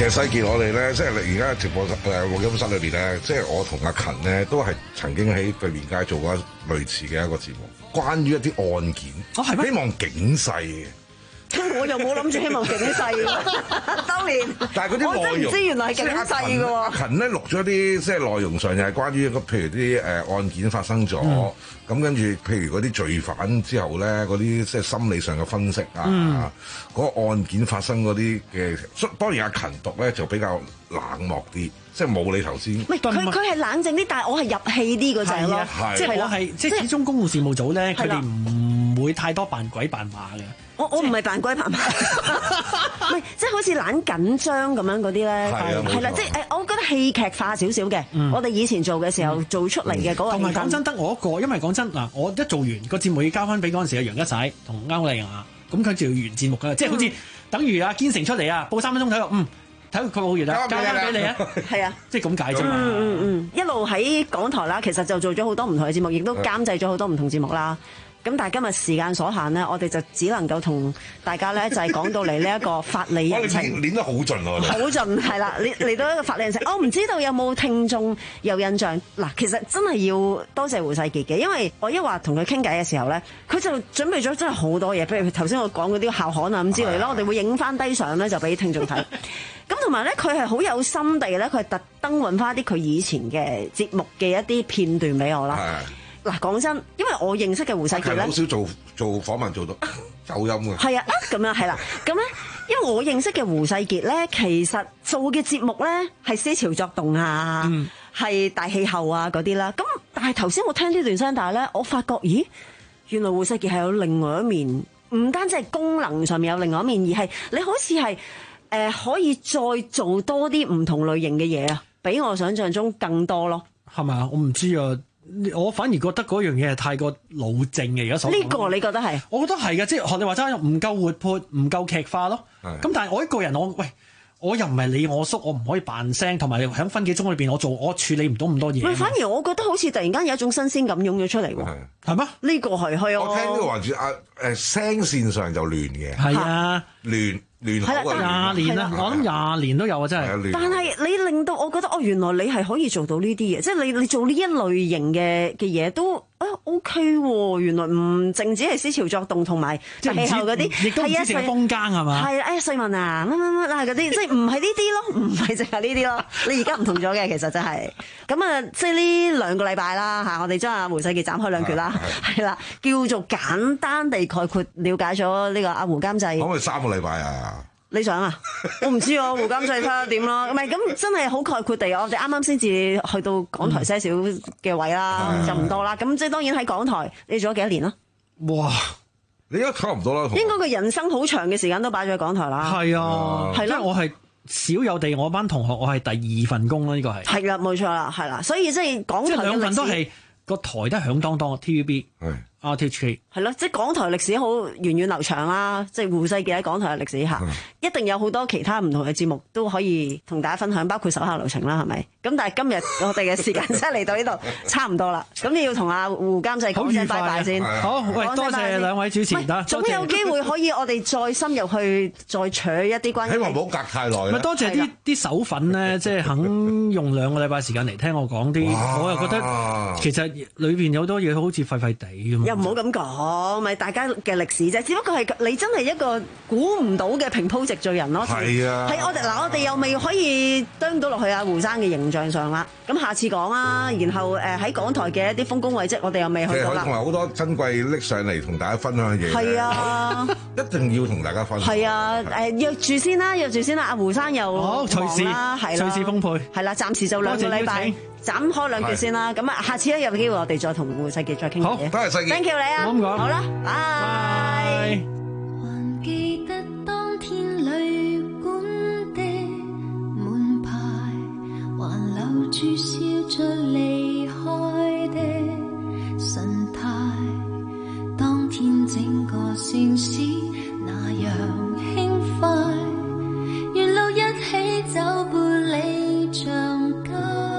其實世傑我哋咧，即係而家直播室誒錄音室裏邊咧，即係我同阿勤咧都係曾經喺對面街做過類似嘅一個節目，關於一啲案件， 哦係咩？ 希望警世嘅。 我又冇諗住希望警世喎，當年。 但係嗰啲內容， 我真唔知原來係警世嘅喎。 阿勤咧錄咗啲即係內容上又係關於個譬如啲誒案件發生咗，咁、嗯、跟住譬如嗰啲罪犯之後咧，嗰啲即係心理上嘅分析啊，嗰、嗯、個案件發生嗰啲嘅，當然阿勤讀咧就比較冷漠啲。即係冇你頭先， 唔係佢佢係冷靜啲，但係我係入戲啲嗰隻咯， 即係我係即係始終公務事務組咧，佢哋唔會太多扮鬼扮馬嘅。 我我唔係扮鬼扮馬，唔係即係好似懶緊張咁樣嗰啲咧，係啦，即係誒，我覺得戲劇化少少嘅。我哋以前做嘅時候做出嚟嘅嗰個， 同埋講真得我一個，因為講真嗱，我一做完個節目要交翻俾嗰陣時嘅楊一仔同歐麗雅，咁佢就要完節目㗎，即係好似等於阿堅成出嚟啊，報三分鐘睇落，嗯。睇佢冇完啦，交翻俾你啊！ 係啊， 即係咁解啫嘛。 嗯嗯嗯，一路喺港台啦，其實就做咗好多唔同嘅節目，亦都監製咗好多唔同節目啦。咁但係今日時間所限咧，我哋就只能夠同大家咧就係講到嚟呢一個法理人情。 我哋練得好盡喎， 好盡係啦，嚟嚟到一個法理人情。我唔知道有冇聽眾有印象嗱，其實真係要多謝胡世傑嘅，因為我一話同佢傾偈嘅時候咧，佢就準備咗真係好多嘢，譬如頭先我講嗰啲校刊啊咁之類啦，我哋會影翻低相咧就俾聽眾睇。咁同埋咧，佢係好有心地咧，佢係特登揾翻啲佢以前嘅節目嘅一啲片段俾我啦。嗱，講真，因為我認識嘅胡世傑咧， 好少做做訪問做到走音嘅。 係啊，咁樣係啦，咁咧，因為我認識嘅胡世傑咧，其實做嘅節目咧係思潮作動啊，係、嗯、大氣候啊嗰啲啦。咁但係頭先我聽呢段聲帶咧，我發覺，咦，原來胡世傑係有另外一面，唔單止係功能上面有另外一面，而係你好似係誒可以再做多啲唔同類型嘅嘢啊，比我想象中更多咯。 係咪啊？我唔知啊。我反而覺得嗰樣嘢係太過老正嘅，而家所講。 呢個你覺得係？ 我覺得係嘅，即係學你話齋，唔夠活潑，唔夠劇化咯。咁但係我一個人，我喂，我又唔係你我叔，我唔可以扮聲，同埋喺分幾鐘裏邊，我做我處理唔到咁多嘢。 反而我覺得好似突然間有一種新鮮感湧咗出嚟喎。 係咩？ 呢個係係啊。 我聽呢個環節啊誒聲線上就亂嘅。 係啊， 亂。 係啦， 廿年啦，我諗廿年都有啊，真係。 但係你令到我覺得，哦，原來你係可以做到呢啲嘢，即係你你做呢一類型嘅嘅嘢都啊 OK 喎。原來唔淨止係思潮作動同埋氣候嗰啲， 亦都唔止淨係風更係嘛？ 係啊，哎瑞文啊，乜乜乜啦嗰啲，即係唔係呢啲咯，唔係淨係呢啲咯。你而家唔同咗嘅，其實真係。咁啊，即係呢兩個禮拜啦嚇，我哋將阿胡世傑斬開兩橛啦，係啦，叫做簡單地概括了解咗呢個阿胡監製。 可唔可以三個禮拜啊？ 你想啊？我唔知啊，胡監製睇下點咯。唔係咁真係好概括地，我哋啱啱先至去到港台些少嘅位啦，嗯、就唔多啦。咁即係當然喺港台，你做咗幾多年啦？ 哇！你而家差唔多啦。 應該個人生好長嘅時間都擺咗喺港台啦。 係啊，係啦，我係少有地，我班同學我係第二份工啦，呢、呢個係。係啦，冇錯啦，係啦，所以即係港台嘅歷史。即係兩份都係個台都係響當當 T V B。係。R T H K 係咯，即係港台歷史好源遠流長啦，即係胡世傑喺港台嘅歷史下，一定有好多其他唔同嘅節目都可以同大家分享，包括手下留情啦，係咪？咁但係今日我哋嘅時間真係嚟到呢度差唔多啦，咁你要同阿胡監製講聲拜拜先。好，喂，多謝兩位主持，得總有機會可以我哋再深入去再取一啲關於。希望唔好隔太耐。咪多謝啲啲手粉咧，即係肯用兩個禮拜時間嚟聽我講啲，我又覺得其實裏邊有好多嘢好似廢廢地咁。又唔好咁講，咪大家嘅歷史啫。只不過係你真係一個估唔到嘅平鋪直敍人咯。係啊，係我哋嗱，我哋又未可以啄到落去阿胡生嘅形象上啦。咁下次講啊，然後誒喺港台嘅一啲豐功偉績，我哋又未去到啦。同埋好多珍貴拎上嚟同大家分享嘅嘢。係啊，一定要同大家分享。係啊，誒約住先啦，約住先啦。阿胡生又好隨時啦，係啦，隨時豐沛。係啦，暫時就兩個禮拜。斬開兩句先啦，咁啊，下次咧有機會我哋再同胡世傑再傾偈。好，多謝世傑 ，thank you 你啊，好唔好？好啦，拜。還記得當天旅館的門牌，還留住笑着離開的神態，當天整個城市那樣輕快，沿路一起走半里長街。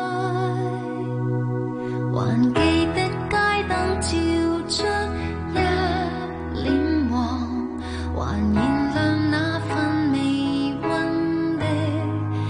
還記得街燈照出一臉黃，還燃亮那份微溫的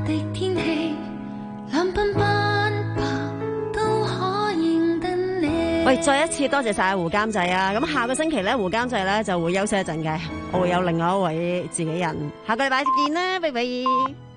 的天氣，兩鬢斑白都可認得你。 喂，再一次多謝晒胡監製啊！咁下個星期咧，胡監製咧就會休息一陣嘅，我會有另外一位自己人，下個禮拜見啦，拜拜。